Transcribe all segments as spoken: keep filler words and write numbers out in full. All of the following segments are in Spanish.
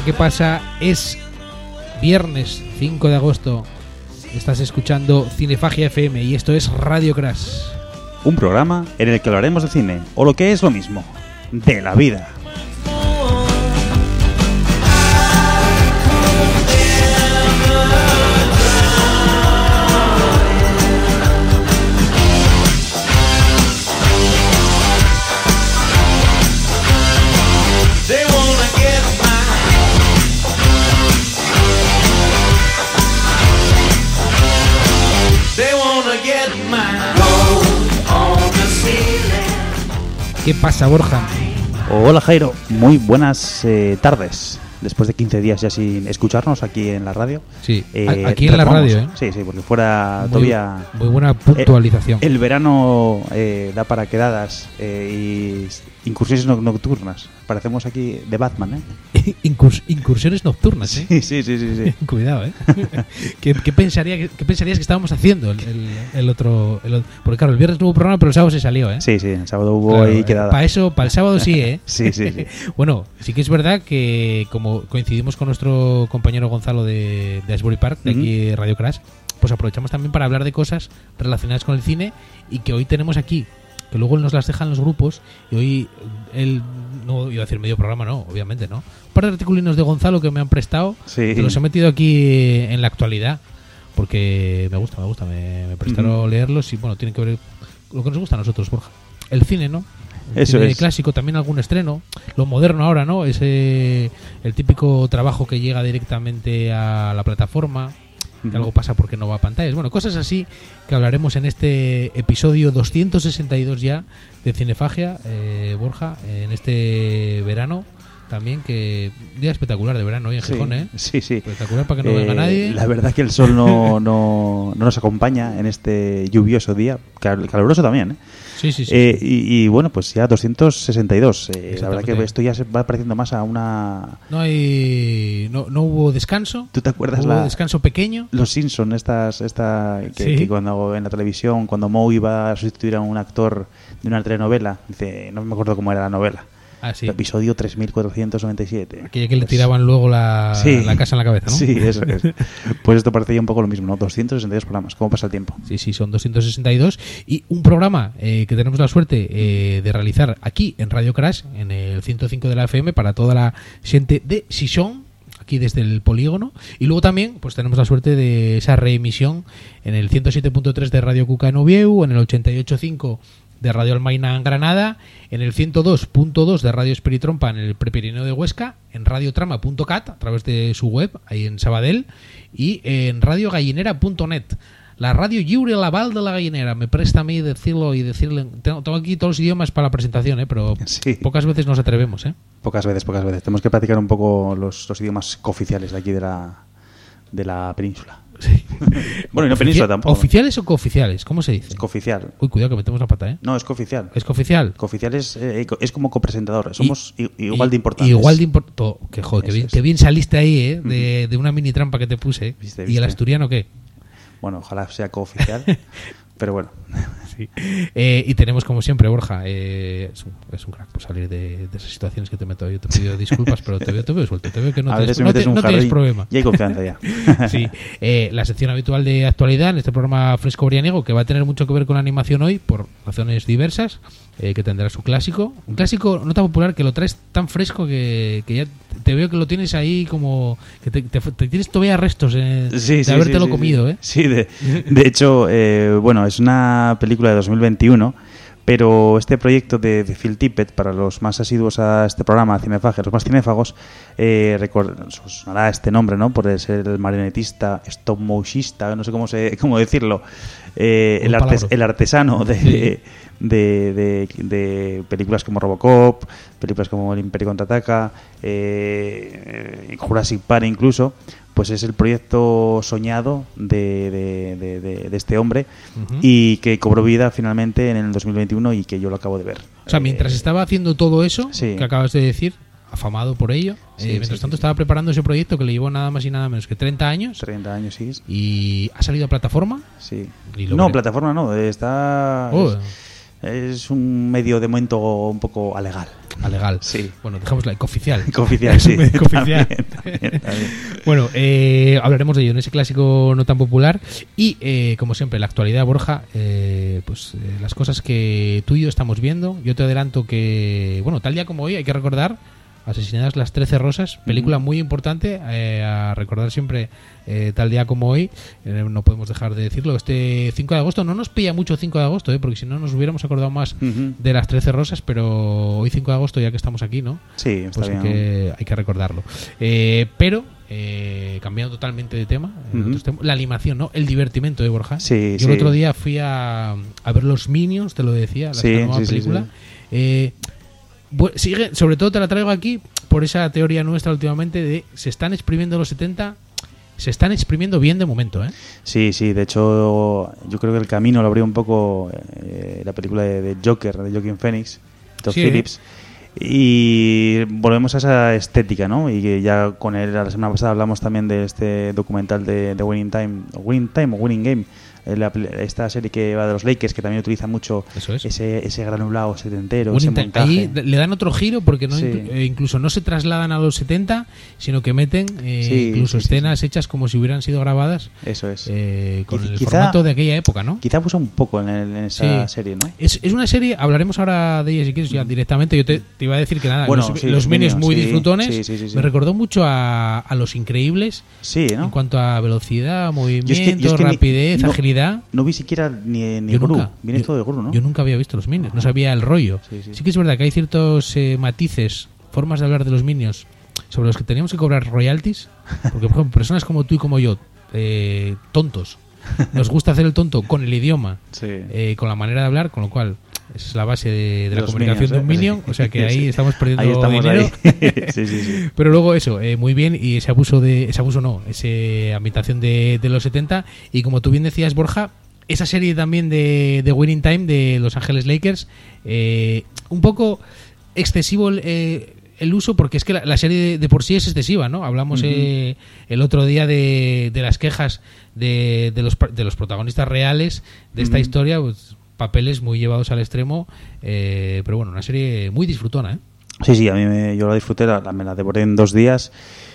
¿qué pasa? Es viernes cinco de agosto. Estás escuchando Cinefagia F M y esto es Radio Crash. Un programa en el que hablaremos de cine, o lo que es lo mismo, de la vida. ¿Qué pasa, Borja? Hola, Jairo. Muy buenas eh, tardes. Después de quince días ya sin escucharnos aquí en la radio. Sí, eh, aquí en la radio, ¿eh? Sí, sí, porque fuera muy, todavía... Muy buena puntualización. El, el verano eh, da para quedadas eh, y incursiones nocturnas. Parecemos aquí de Batman, ¿eh? Incurs, incursiones nocturnas, ¿eh? Sí, sí, sí, sí, sí. Cuidado, ¿eh? ¿Qué, qué, pensaría, qué pensarías que estábamos haciendo el, el, el, otro, el otro? Porque claro, el viernes no hubo programa, pero el sábado se salió, ¿eh? Sí, sí, el sábado hubo claro, ahí quedada. Para eso, para el sábado sí, ¿eh? Sí, sí, sí. Bueno, sí que es verdad que como coincidimos con nuestro compañero Gonzalo de, de Asbury Park, de aquí uh-huh. Radio Crash, pues aprovechamos también para hablar de cosas relacionadas con el cine y que hoy tenemos aquí, que luego él nos las deja en los grupos y hoy él, no iba a decir medio programa, no, obviamente no, un par de articulinos de Gonzalo que me han prestado, sí. Que los he metido aquí en la actualidad porque me gusta, me gusta, me, me prestaron uh-huh. leerlos y bueno, tienen que ver lo que nos gusta a nosotros, Borja, el cine, ¿no? El Eso cine es. Clásico, también algún estreno, lo moderno ahora, ¿no? Ese, el típico trabajo que llega directamente a la plataforma, que uh-huh. algo pasa porque no va a pantallas. Bueno, cosas así que hablaremos en este episodio doscientos sesenta y dos ya de Cinefagia, eh, Borja, en este verano. También que día espectacular de verano hoy en Gijón, sí, ¿eh? Sí, sí. Espectacular para que no eh, venga nadie. La verdad que el sol no, no, no nos acompaña en este lluvioso día, cal- caluroso también, ¿eh? Sí, sí, sí. Eh, sí. Y, y bueno, pues ya doscientos sesenta y dos. Eh, la verdad que esto ya se va pareciendo más a una... No hay... No, no hubo descanso. ¿Tú te acuerdas? ¿Hubo la... descanso pequeño? Los Simpson, estas, esta que, ¿Sí? que cuando en la televisión, cuando Moe iba a sustituir a un actor de una telenovela, dice, no me acuerdo cómo era la novela. Ah, sí. El episodio tres mil cuatrocientos noventa y siete. Aquella que le pues, tiraban luego la, sí, la casa en la cabeza, ¿no? Sí, eso es. Pues esto parece ya un poco lo mismo, ¿no? doscientos sesenta y dos programas. ¿Cómo pasa el tiempo? Sí, sí, son doscientos sesenta y dos. Y un programa eh, que tenemos la suerte eh, de realizar aquí en Radio Crash, en el ciento cinco de la F M, para toda la gente de Xixón, aquí desde el polígono. Y luego también pues tenemos la suerte de esa reemisión en el ciento siete punto tres de Radio Cuca en Oviedo, en el ochenta y ocho punto cinco de Radio Almaina en Granada, en el ciento dos punto dos de Radio Espiritrompa en el Prepirineo de Huesca, en radiotrama punto cat a través de su web, ahí en Sabadell, y en radio gallinera punto net. La radio lliure Laval de la Gallinera. Me presta a mí decirlo y decirle... Tengo, tengo aquí todos los idiomas para la presentación, ¿eh? Pero sí. Pocas veces nos atrevemos, ¿eh? Pocas veces, pocas veces. Tenemos que practicar un poco los, los idiomas cooficiales de aquí de la, de la península. Sí. Bueno, y no Ofici- península tampoco. ¿Oficiales o cooficiales? ¿Cómo se dice? Es cooficial. Uy, cuidado que metemos la pata, ¿eh? No, es cooficial. ¿Es cooficial? Cooficial es, eh, es como copresentador. Somos y, igual y, de importantes. Igual de importantes. Que joder, que bien, es. que bien saliste ahí, ¿eh? De, de una mini trampa que te puse. ¿Viste, ¿Y viste? el asturiano qué? Bueno, ojalá sea cooficial. Pero bueno. Sí. Eh, y tenemos, como siempre, Borja, eh, es, un, es un crack por salir de, de esas situaciones que te meto. Yo te pido disculpas, pero te veo, te veo suelto. Te veo que no, a tienes, veces no, metes te, un no tienes jardín problema. Y hay confianza ya. Sí. Eh, la sección habitual de actualidad en este programa Fresco Brianiego, que va a tener mucho que ver con la animación hoy, por razones diversas, eh, que tendrá su clásico. Un clásico no tan popular, que lo traes tan fresco que, que ya te veo que lo tienes ahí como... que te, te, te tienes todavía restos eh, sí, de sí, habértelo sí, comido, sí. ¿eh? Sí, de, de hecho, eh, bueno, es una película de dos mil veintiuno, pero este proyecto de, de Phil Tippett, para los más asiduos a este programa, Cinefagia, los más cinéfagos, eh, record, os sonará este nombre, ¿no? Por ser el marionetista, stop motionista, no sé cómo se, cómo decirlo, eh, el, artes, el artesano de, sí. de, de, de, de películas como Robocop, películas como El Imperio Contraataca, eh, Jurassic Park incluso. Pues es el proyecto soñado de, de, de, de, de este hombre uh-huh. y que cobró vida finalmente en el dos mil veintiuno y que yo lo acabo de ver. O sea, mientras eh, estaba haciendo todo eso sí. que acabas de decir, afamado por ello, sí, eh, mientras sí, tanto sí. estaba preparando ese proyecto que le llevó nada más y nada menos que treinta años. treinta años, sí. ¿Y ha salido a plataforma? Sí. Y lo no, veré. plataforma no, está... Oh. Es, es un medio de momento un poco alegal. a legal. Sí. Bueno, dejémosla, cooficial. Cooficial, sí. Cooficial. También, también, también. Bueno, eh, hablaremos de ello en ese clásico no tan popular. Y, eh, como siempre, la actualidad, Borja, eh, pues eh, las cosas que tú y yo estamos viendo. Yo te adelanto que, bueno, tal día como hoy, hay que recordar Asesinadas las Trece Rosas, película uh-huh. muy importante eh, a recordar siempre eh, tal día como hoy. Eh, no podemos dejar de decirlo. Este cinco de agosto no nos pilla mucho cinco de agosto, eh, porque si no nos hubiéramos acordado más uh-huh. de las Trece Rosas, pero hoy cinco de agosto, ya que estamos aquí, ¿no? Sí, está pues bien. Hay que, hay que recordarlo. Eh, pero, eh, cambiando totalmente de tema, uh-huh. eh, temas, la animación, ¿no? El divertimento, ¿eh, Borja? Sí, Yo sí. el otro día fui a, a ver Los Minions, te lo decía, la sí, nueva sí, película. Sí, sí. Eh, Sigue, sobre todo te la traigo aquí por esa teoría nuestra últimamente de se están exprimiendo los setenta, se están exprimiendo bien de momento, ¿eh? Sí, sí, de hecho yo creo que el camino lo abrió un poco eh, la película de, de Joker, de Joaquin Phoenix, Todd sí, Phillips, y volvemos a esa estética, ¿no? Y que ya con él la semana pasada hablamos también de este documental de, de Winning Time, Winning Time o Winning Game, la, esta serie que va de los Lakers, que también utiliza mucho Eso es. ese, ese granulado setentero, Winning ese Time. montaje. Ahí le dan otro giro porque no sí. inclu- eh, incluso no se trasladan a los setenta, sino que meten eh, sí, incluso sí, escenas sí, sí. hechas como si hubieran sido grabadas. Eso es. Eh, con Quizá, el formato de aquella época, ¿no? Quizá puso un poco en, el, en esa sí. serie, ¿no? Es, es una serie, hablaremos ahora de ella si quieres ya directamente. Yo te, te iba a decir que nada, bueno, los, sí, los, los Minions muy sí, disfrutones. Sí, sí, sí, sí. Me recordó mucho a, a Los Increíbles, sí, ¿no? en cuanto a velocidad, movimiento, yo es que, yo es que rapidez, ni, no, agilidad. No vi siquiera ni, ni yo Gru, nunca, viene yo, todo de Gru, ¿no? Yo nunca había visto los Minions, no sabía el rollo. Sí, sí. sí que es verdad que hay ciertos eh, matices, formas de hablar de los Minions sobre los que teníamos que cobrar royalties, porque por ejemplo, personas como tú y como yo, eh, tontos, nos gusta hacer el tonto con el idioma, sí. eh, con la manera de hablar, con lo cual esa es la base de, de la los comunicación minions, de un ¿eh? Minion, o sea que ahí sí. estamos perdiendo ahí estamos dinero. Ahí. sí, sí, sí. Pero luego eso, eh, muy bien, y ese abuso de ese abuso no, esa ambientación de, de los setenta, y como tú bien decías, Borja, esa serie también de, de Winning Time de Los Ángeles Lakers, eh, un poco excesivo el, eh, el uso, porque es que la, la serie de, de por sí es excesiva, ¿no? Hablamos uh-huh. eh, el otro día de, de las quejas de, de, los, de los protagonistas reales de esta uh-huh. historia, pues, papeles muy llevados al extremo, eh, pero bueno, una serie muy disfrutona, ¿eh? Sí, sí, a mí me, yo la disfruté, la, me la devoré en dos días.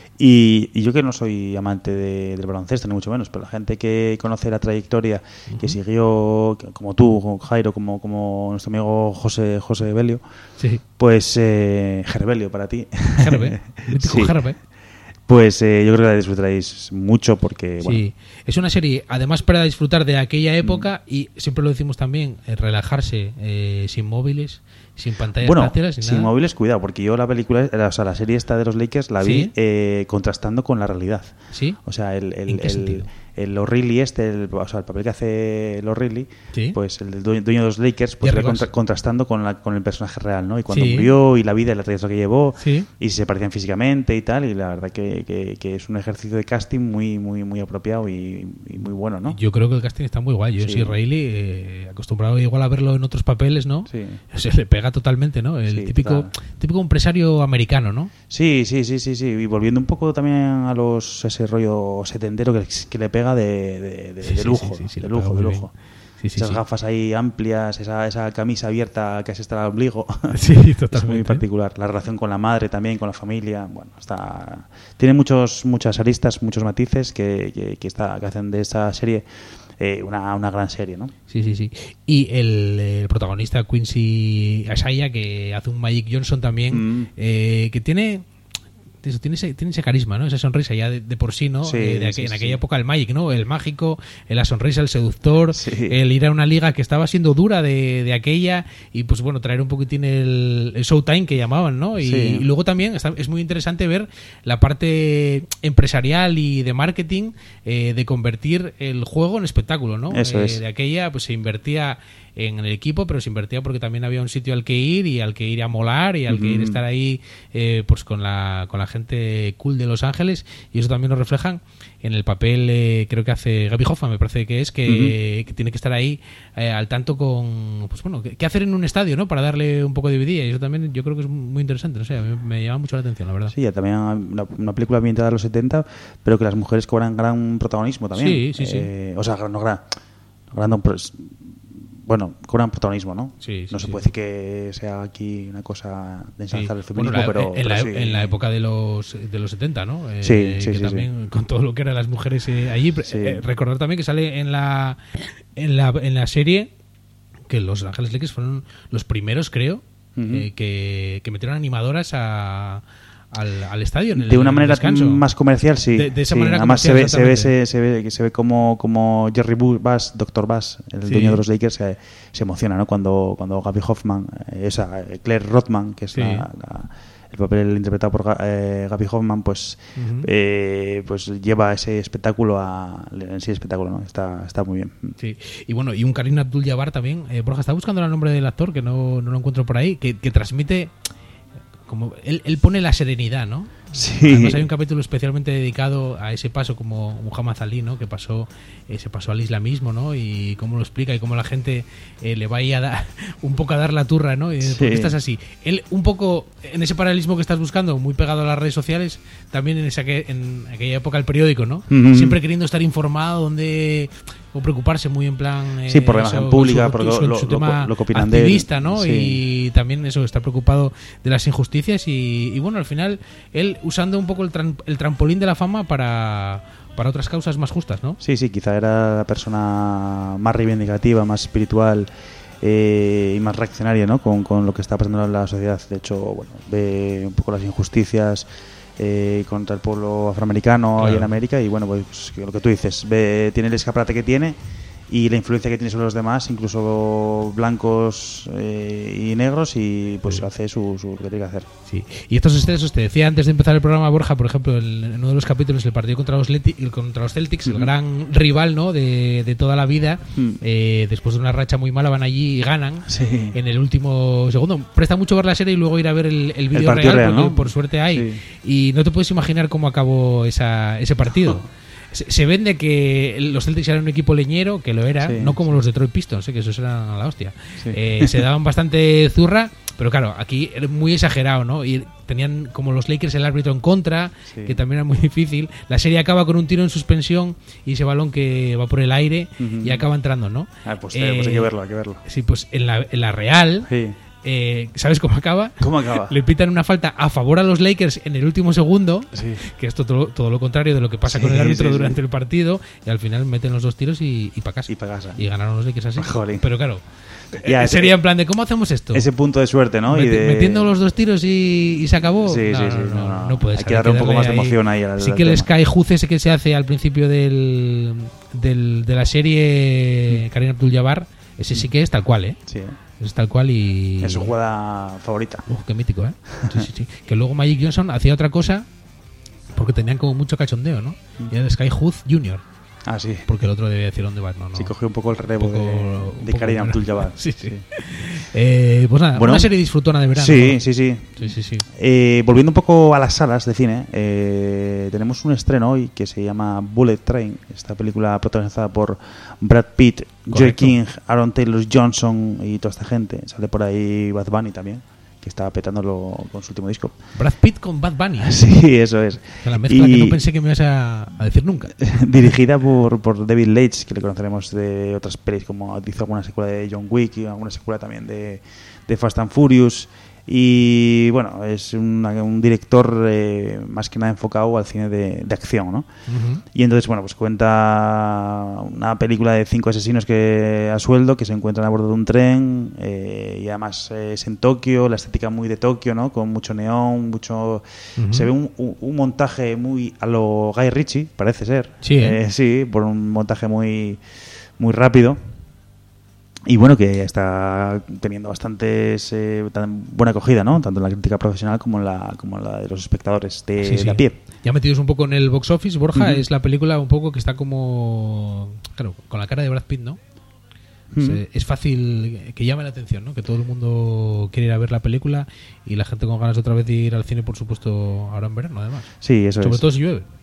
Y, y yo que no soy amante de, del baloncesto, ni mucho menos, pero la gente que conoce la trayectoria, uh-huh. que siguió, como tú, Jairo, como, como nuestro amigo José José Belio, sí. pues eh, Gerbelio para ti. Gerbe, sí. Gerbe. Pues eh, yo creo que la disfrutaréis mucho porque... Bueno. Sí, es una serie, además para disfrutar de aquella época, mm. y siempre lo decimos también, eh, relajarse eh, sin móviles, sin pantallas bueno, táctiles, sin, sin nada. móviles, cuidado, porque yo la película, o sea, la serie esta de los Lakers la vi ¿Sí? eh, contrastando con la realidad. ¿Sí? O sea, el... el, ¿En qué el sentido? el O'Reilly este, el, o sea, el papel que hace el O'Reilly, ¿Sí? pues el dueño, dueño de los Lakers, pues era contra, contrastando con, la, con el personaje real, ¿no? Y cuando ¿Sí? murió y la vida y la trayectoria que llevó, ¿Sí? y si se parecían físicamente y tal, y la verdad que, que, que es un ejercicio de casting muy muy muy apropiado y, y muy bueno, ¿no? Yo creo que el casting está muy guay. Yo sí. soy O'Reilly, eh, acostumbrado igual a verlo en otros papeles, ¿no? Sí. Se le pega totalmente, ¿no? El sí, típico total. típico empresario americano, ¿no? Sí, sí, sí, sí, sí. Y volviendo un poco también a los ese rollo setentero que, que le pega de, de De, de, sí, de lujo, sí, sí, sí, de lujo, de lujo. Sí, sí, Esas sí. gafas ahí amplias, esa, esa camisa abierta que es hasta el ombligo. Sí, totalmente. Es muy particular. La relación con la madre también, con la familia. Bueno, está tiene muchos muchas aristas, muchos matices que, que, que, está, que hacen de esta serie eh, una, una gran serie, ¿no? Sí, sí, sí. Y el, el protagonista Quincy Asaya, que hace un Magic Johnson también, mm. eh, que tiene... Eso, tiene, ese, tiene ese carisma, ¿no? Esa sonrisa ya de, de por sí, ¿no? Sí, eh, de aqu- sí, en sí. aquella época el Magic, ¿no? El mágico, la sonrisa, el seductor, sí. el ir a una liga que estaba siendo dura de, de aquella y pues bueno, traer un poquitín el, el Showtime que llamaban, ¿no? Y, sí. y luego también está, es muy interesante ver la parte empresarial y de marketing eh, de convertir el juego en espectáculo, ¿no? Eso eh, es. De aquella pues se invertía en el equipo, pero se invertía porque también había un sitio al que ir y al que ir a molar y al que uh-huh. ir a estar ahí eh, pues con la con la gente cool de Los Ángeles, y eso también lo reflejan en el papel eh, creo que hace Gaby Hoffman, me parece que es que, uh-huh. que tiene que estar ahí eh, al tanto con pues bueno, qué hacer en un estadio, ¿no? Para darle un poco de vidilla, y eso también yo creo que es muy interesante, no sé, a mí me llama mucho la atención, la verdad. Sí, también una, una película ambientada de los setenta, pero que las mujeres cobran gran protagonismo también. Sí, sí, sí. Eh, o sea, no gran, gran pues, bueno, cobran protagonismo, ¿no? Sí, sí, no se sí. puede decir que sea aquí una cosa de ensalzar Sí. el feminismo, Bueno, la- pero, en, pero la, sí. en la época de los de los setenta, ¿no? Eh, Sí, sí, que sí, también con todo lo que eran las mujeres eh, allí. Sí. Eh, recordar también que sale en la en la en la serie que Los Ángeles Lakers fueron los primeros, creo, Ujú. eh, que, que metieron animadoras a, al, al estadio. En el, De una en el manera descanso. más comercial, sí. De- de esa Sí, manera además se comercial, ve, se ve, exactamente. se, se ve, que se ve como, como Jerry Bu- Bass, doctor Bass, el Sí. dueño de los Lakers, se, se emociona, ¿no? Cuando, cuando Gaby Hoffman, eh, esa, eh, Claire Rothman, que es Sí. la, la- el papel interpretado por Ga- eh, Gaby Hoffman, pues, Ujú. eh, pues lleva ese espectáculo a, en sí espectáculo, ¿no? Está, está muy bien. Sí. Y bueno, y un Karim Abdul-Jabbar también. Eh, Borja, está buscando el nombre del actor, que no, no lo encuentro por ahí, que, que transmite... como él, él pone la serenidad, ¿no? Sí. Además hay un capítulo especialmente dedicado a ese paso como Muhammad Ali, ¿no? Que pasó, eh, se pasó al islamismo, ¿no? Y cómo lo explica y cómo la gente eh, le va a ir a dar un poco a dar la turra, ¿no? Y, Sí. ¿por qué estás así? Él un poco en ese paralelismo que estás buscando, muy pegado a las redes sociales, también en esa que, en aquella época el periódico, ¿no? Ujú. Siempre queriendo estar informado, donde o preocuparse muy en plan eh, Sí, por la imagen eso, pública, su- porque su- lo- su lo- tema lo que opinan de él. activista, ¿no? Sí. Y también eso, está preocupado de las injusticias y, y bueno, al final él usando un poco el, tran- el trampolín de la fama para, para otras causas más justas, ¿no? Sí, sí, quizá era la persona más reivindicativa, más espiritual eh, y más reaccionaria, ¿no? Con, con lo que está pasando en la sociedad. De hecho, bueno, ve un poco las injusticias eh, contra el pueblo afroamericano Claro. ahí en América y bueno, pues que lo que tú dices, ve, tiene el escaparate que tiene y la influencia que tiene sobre los demás, incluso blancos eh, y negros, y pues Sí. hace su, su lo que tiene que hacer. Sí. Y estos excesos, te decía antes de empezar el programa, Borja, por ejemplo, en, en uno de los capítulos, el partido contra los, Leti- contra los Celtics, el Ujú. gran rival, ¿no? de, de toda la vida, Mm. eh, después de una racha muy mala van allí y ganan. Sí. En el último segundo. Presta mucho ver la serie y luego ir a ver el, el vídeo partido real, real, porque ¿no? por suerte hay. Y no te puedes imaginar cómo acabó esa, ese partido. Se, se vende que los Celtics eran un equipo leñero, que lo era, Sí, no como sí. los Detroit Pistons, ¿eh? Que esos eran a la hostia. Sí. Eh, se daban bastante zurra, pero claro, aquí era muy exagerado, ¿no? Y tenían como los Lakers el árbitro en contra, Sí. que también era muy difícil. La serie acaba con un tiro en suspensión y ese balón que va por el aire Ujú. y acaba entrando, ¿no? Ah, pues, eh, pues hay que verlo, hay que verlo. Sí, pues en la, en la Real, Sí. eh, ¿sabes cómo acaba? ¿Cómo acaba? Le pitan una falta a favor a los Lakers en el último segundo, Sí. que es todo, todo lo contrario de lo que pasa Sí, con el árbitro sí, durante sí. el partido, y al final meten los dos tiros y, y para casa. Y para casa. Y ganaron los Lakers así. Jolín. Pero claro, Ya, eh, ese- sería en plan de ¿cómo hacemos esto? Ese punto de suerte, ¿no? Meti- Y de- Metiendo los dos tiros y, y se acabó. Sí, no, sí, no, sí, no, no, no, no. puede Hay ser, que darle un poco más de ahí- emoción ahí al- Sí al que el tema. Sky Hoods ese que se hace al principio del, del de la serie Karim Abdul-Jabbar, ese sí que es tal cual, ¿eh? Sí, Es tal cual y... es su jugada favorita. Uf, qué mítico, ¿eh? Sí, sí, sí. Que luego Magic Johnson hacía otra cosa porque tenían como mucho cachondeo, ¿no? Y era el Sky Hood Junior, Ah, sí. porque el otro debía decir dónde va, no, no. Sí, cogió un poco el relevo Un poco- de, un de poco Karim bueno. Abdul-Jabbar. Sí, sí. Eh, pues nada, Bueno. una serie disfrutona de verano. Sí, ¿no? sí, sí. Sí, sí, sí. Eh, volviendo un poco a las salas de cine, eh, tenemos un estreno hoy que se llama Bullet Train, esta película protagonizada por Brad Pitt, Joe Correcto. King, Aaron Taylor Johnson y toda esta gente. Sale por ahí Bad Bunny también, que está petándolo con su último disco. Brad Pitt con Bad Bunny. ¿eh? Sí, eso es. La mezcla Y- que no pensé que me ibas a, a decir nunca. dirigida por, por David Leitch, que le conoceremos de otras pelis, como hizo alguna secuela de John Wick y alguna secuela también de, de Fast and Furious. Y bueno, es una- un director eh, más que nada enfocado al cine de, de acción, ¿no? Ujú. Y entonces, bueno, pues cuenta una película de cinco asesinos que a sueldo que se encuentran a bordo de un tren, eh, y además eh, es en Tokio, la estética muy de Tokio, ¿no? Con mucho neón, mucho... Ujú. Se ve un, un- un montaje muy a lo Guy Ritchie, parece ser. Sí, ¿eh? Eh, sí, por un montaje muy, muy rápido. Y bueno, que está teniendo bastantes eh, tan buena acogida, ¿no? Tanto en la crítica profesional como en la, como en la de los espectadores de, Sí, sí. de a pie. Ya metidos un poco en el box office, Borja, Ujú. es la película un poco que está como... Claro, con la cara de Brad Pitt, ¿no? Es, Ujú. eh, es fácil que llame la atención, ¿no? Que todo el mundo quiere ir a ver la película y la gente con ganas de otra vez de ir al cine, por supuesto, ahora en verano, además. Sí, eso Sobre es. todo si llueve.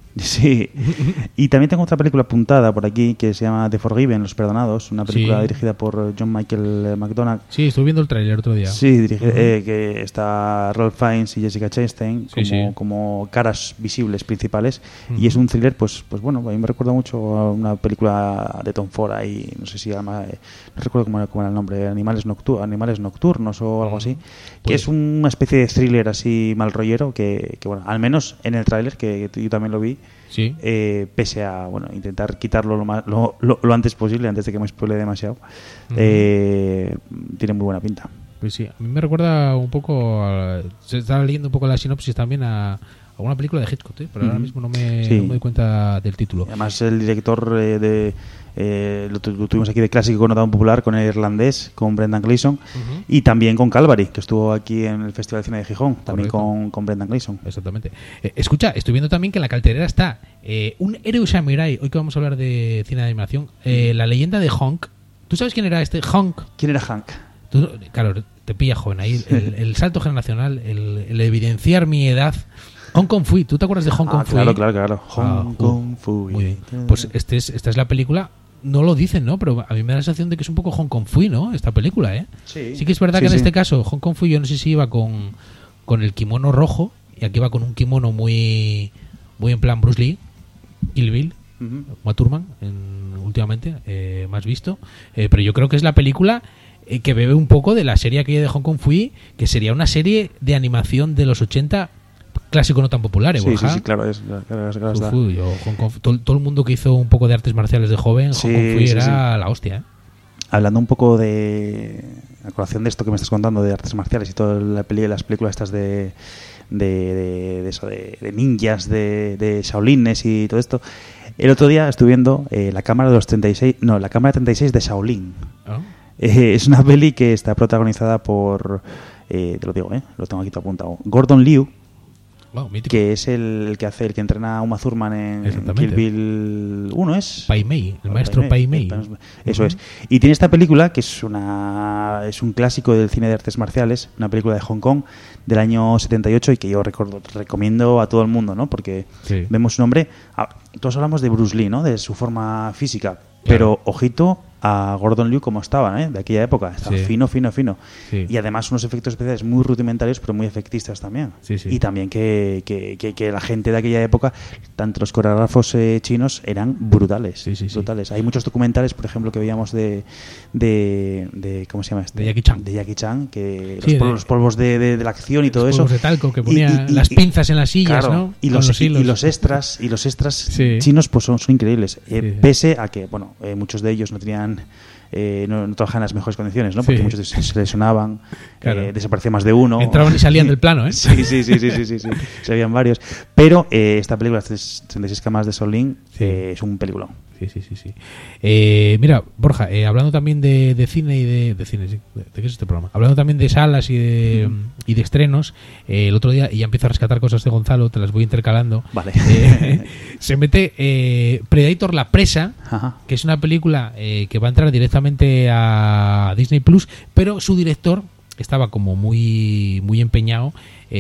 Sí. Y también tengo otra película apuntada por aquí que se llama The Forgiven, Los Perdonados, una película Sí. dirigida por John Michael McDonagh. Sí, estuve viendo el tráiler otro día. Sí, dirige, Uh-huh. eh, que está Ralph Fiennes y Jessica Chastain Sí, como, sí. como caras visibles principales. Uh-huh. Y es un thriller, pues, pues bueno, a mí me recuerda mucho a una película de Tom Ford ahí, no sé si llama, eh, no recuerdo cómo era, cómo era el nombre, Animales, Noctu- Animales Nocturnos o algo así, que Pues- es una especie de thriller así mal rollero que, que bueno, al menos en el tráiler, que yo también lo vi, Sí. eh, pese a bueno intentar quitarlo lo, más, lo, lo, lo antes posible, antes de que me spoile demasiado, Uh-huh. eh, tiene muy buena pinta. Pues sí, a mí me recuerda un poco, a- se estaba leyendo un poco la sinopsis también a, a una película de Hitchcock, ¿eh? Pero ahora Ujú. mismo no me, Sí. no me doy cuenta del título. Además el director eh, de eh, lo, tu- lo tuvimos aquí de clásico connotado popular con el irlandés, con Brendan Gleeson, Ujú. y también con Calvary, que estuvo aquí en el Festival de Cine de Gijón, también Correcto. con, con Brendan Gleeson. Exactamente. Eh, escucha, estoy viendo también que en la cartelera está eh, un héroe samurai, hoy que vamos a hablar de cine de animación, eh, la leyenda de Honk. ¿Tú sabes quién era este Honk? ¿Quién era Hank? Tú- claro, te pilla joven ahí. El, el salto generacional, el, el evidenciar mi edad. Hong Kong Fui, ¿tú te acuerdas de Hong Kong Ah, Fui? claro, claro, claro. Ah, Hong uh, Kong Fui. Muy bien. Pues este es, esta es la película. No lo dicen, ¿no? Pero a mí me da la sensación de que es un poco Hong Kong Fui, ¿no? Esta película, ¿eh? Sí. Sí que es verdad Sí, que en sí. este caso Hong Kong Fui yo no sé si iba con, con el kimono rojo y aquí va con un kimono muy muy en plan Bruce Lee, Kill Bill, Ujú. Uma Thurman, en- últimamente, eh, más visto. Eh, pero yo creo que es la película eh, que bebe un poco de la serie aquella de Hong Kong Fui, que sería una serie de animación de los ochenta, clásico no tan popular, ¿eh, Sí, sí, Borja? sí, claro, es, claro, claro, claro, Uf, está. uy, yo, Hong Kong- todo, todo el mundo que hizo un poco de artes marciales de joven, Sí, Hong Kong Fui sí, era la hostia, ¿eh? Hablando un poco de a colación de esto que me estás contando de artes marciales y todas la peli, las películas estas de de, de, de eso de, de ninjas, de, de shaolines y todo esto, el otro día estuve viendo eh, la cámara de los treinta y seis, no, la cámara treinta y seis de Shaolin. ¿No? Eh, es una peli que está protagonizada por eh, te lo digo, eh, lo tengo aquí todo apuntado, Gordon Liu, Wow, mítico. que es el, el que hace el que entrena a Uma Thurman en Exactamente. Kill Bill uno, es Pai Mei, el O maestro Pai Mei. Eso Ujú. es. Y tiene esta película que es una es un clásico del cine de artes marciales, una película de Hong Kong del año setenta y ocho y que yo recuerdo, recomiendo a todo el mundo, ¿no? Porque Sí. vemos un hombre, ah, todos hablamos de Bruce Lee, ¿no? De su forma física, pero ojito a Gordon Liu como estaba, ¿eh? De aquella época, estaba Sí. fino, fino, fino. Sí. Y además unos efectos especiales muy rudimentarios, pero muy efectistas también. Sí, sí. Y también que, que, que, que la gente de aquella época, tanto los coreógrafos eh, chinos, eran brutales. Sí, sí, sí. brutales. Hay muchos documentales, por ejemplo, que veíamos de, de, de ¿cómo se llama este? De Jackie Chan. De Jackie Chan, que Sí, los, polvos, de- los polvos de, de, de la acción y todo Los eso. polvos de talco que Y- ponía y- y- las pinzas en las sillas, claro, ¿no? Y Con los, los y- hilos. y los extras, y los extras Sí. chinos pues son, son increíbles. Eh, Sí, sí. Pese a que, bueno, eh, muchos de ellos no tenían eh, no, no trabajaban en las mejores condiciones, ¿no? Porque Sí. muchos de ellos se lesionaban, Claro. eh, desaparecía más de uno. Entraban y salían del plano, ¿eh? Sí, sí, sí, sí, sí, sí, sí. Se habían varios. Pero eh, esta película, treinta y seis cámaras de Shaolin, Sí. eh, es un peliculón. Sí, sí, sí, sí. Eh, mira, Borja, eh, hablando también de, de cine y de, de cine, sí, ¿de, de qué es este programa? Hablando también de salas y de, y de estrenos, eh, el otro día, y ya empiezo a rescatar cosas de Gonzalo, te las voy intercalando. Vale. Eh, se mete eh, Predator La Presa, Ajá. que es una película eh, que va a entrar directamente a Disney Plus, pero su director estaba como muy muy empeñado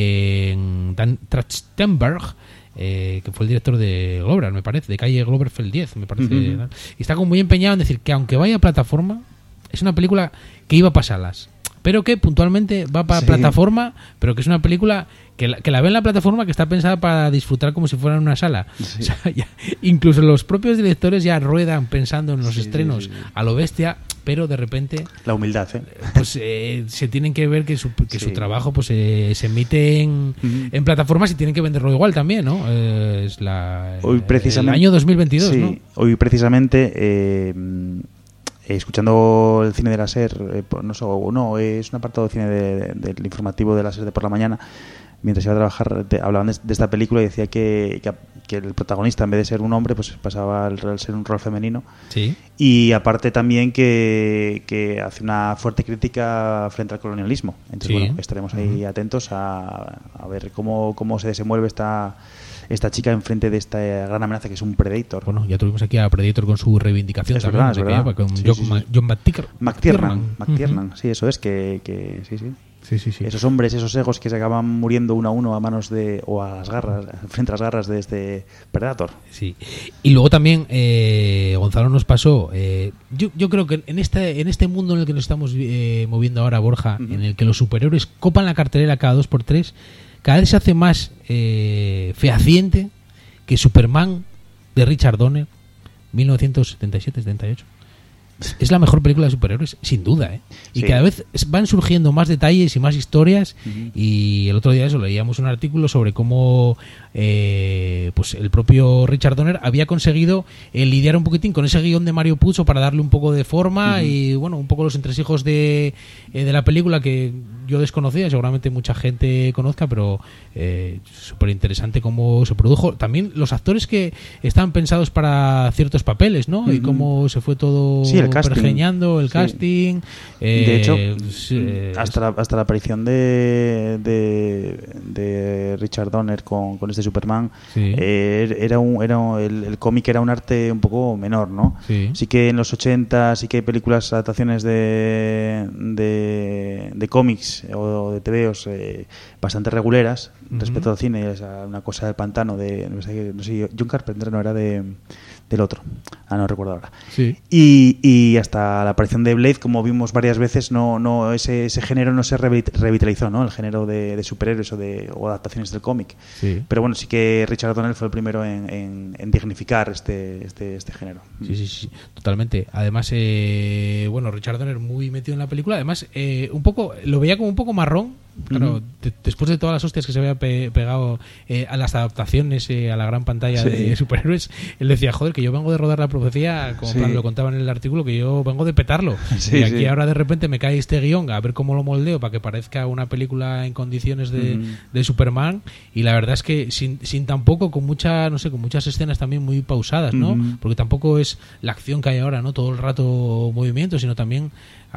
en Dan Trachtenberg, eh, que fue el director de Glover, me parece, de Calle Gloverfeld diez, me parece. Ujú. ¿no? Y está como muy empeñado en decir que aunque vaya a plataforma, es una película que iba para salas, pero que puntualmente va para Sí. plataforma, pero que es una película que la, que la ve en la plataforma, que está pensada para disfrutar como si fuera en una sala. Sí. O sea, ya- incluso los propios directores ya ruedan pensando en los Sí, estrenos sí, sí, sí. a lo bestia, pero de repente La humildad, ¿eh? pues eh, se tienen que ver que su, que Sí. su trabajo pues eh, se emite en, Ujú. en plataformas y tienen que venderlo igual también, ¿no? Eh, es la, Hoy precisamente, el año dos mil veintidós, sí, ¿no? hoy precisamente eh, eh, escuchando el cine de la SER, eh, por- no, so- no, es un apartado de cine de- de- del informativo de la SER de por la mañana, mientras iba a trabajar, te- hablaban de, de esta película y decía que, que, que el protagonista, en vez de ser un hombre, pues pasaba al al ser un rol femenino. Sí. Y aparte también que, que hace una fuerte crítica frente al colonialismo. Entonces, Sí. bueno, estaremos ahí atentos a, a ver cómo, cómo se desenvuelve esta, esta chica enfrente de esta gran amenaza que es un Predator. Bueno, ya tuvimos aquí a Predator con su reivindicación Es también, verdad, es de que verdad. lleva con Sí, John, sí, sí. Ma- John McTiernan. McTiernan, McTiernan, Ujú. sí, eso es, que, que sí, sí. Sí, sí, sí. Esos hombres, esos egos que se acaban muriendo uno a uno a manos de, o a las garras, frente a las garras de este Predator. Sí. Y luego también eh, Gonzalo nos pasó, eh, yo, yo creo que en este, en este mundo en el que nos estamos eh, moviendo ahora, Borja, uh-huh. en el que los superhéroes copan la cartelera cada dos por tres, cada vez se hace más eh, fehaciente que Superman de Richard Donner, mil novecientos setenta y siete setenta y ocho. Es la mejor película de superhéroes, sin duda, ¿eh? Y sí. cada vez van surgiendo más detalles y más historias. Uh-huh. Y el otro día eso leíamos un artículo sobre cómo eh, pues el propio Richard Donner había conseguido eh, lidiar un poquitín con ese guión de Mario Puzo para darle un poco de forma. Uh-huh. Y bueno, un poco los entresijos de, eh, de la película que yo desconocía, seguramente mucha gente conozca, pero eh, súper interesante cómo se produjo. También los actores que estaban pensados para ciertos papeles, ¿no? Uh-huh. Y cómo se fue todo... Sí, el casting. Pergeñando, el sí. casting. Eh, de hecho, eh, hasta, la, hasta la aparición de, de, de Richard Donner con, con este Superman, sí. eh, era un, era un, el, el cómic era un arte un poco menor, ¿no? Sí, sí que en los ochenta sí que hay películas, adaptaciones de, de, de cómics o de tebeos eh, bastante reguleras uh-huh. respecto al cine. Es una cosa del pantano de, no sé, no sé, John Carpenter no era de... del otro, ah no recuerdo ahora. Sí. Y, y hasta la aparición de Blade, como vimos varias veces, no, no ese, ese género no se revitalizó, ¿no? El género de, de superhéroes o de o adaptaciones del cómic. Sí. Pero bueno, sí que Richard Donner fue el primero en, en, en dignificar este, este, este género. Sí, sí, sí, totalmente. Además, eh, bueno, Richard Donner muy metido en la película. Además, eh, un poco lo veía como un poco marrón. Claro, uh-huh. de, después de todas las hostias que se había pe- pegado eh, a las adaptaciones eh, a la gran pantalla sí. de superhéroes, él decía, joder, que yo vengo de rodar La Profecía, como sí. plan, lo contaba en el artículo, que yo vengo de petarlo. Sí, y aquí sí. ahora de repente me cae este guión, a ver cómo lo moldeo para que parezca una película en condiciones de, uh-huh. de Superman. Y la verdad es que sin, sin tampoco, con mucha, no sé, con muchas escenas también muy pausadas, ¿no? Uh-huh. Porque tampoco es la acción que hay ahora, ¿no? Todo el rato movimiento, sino también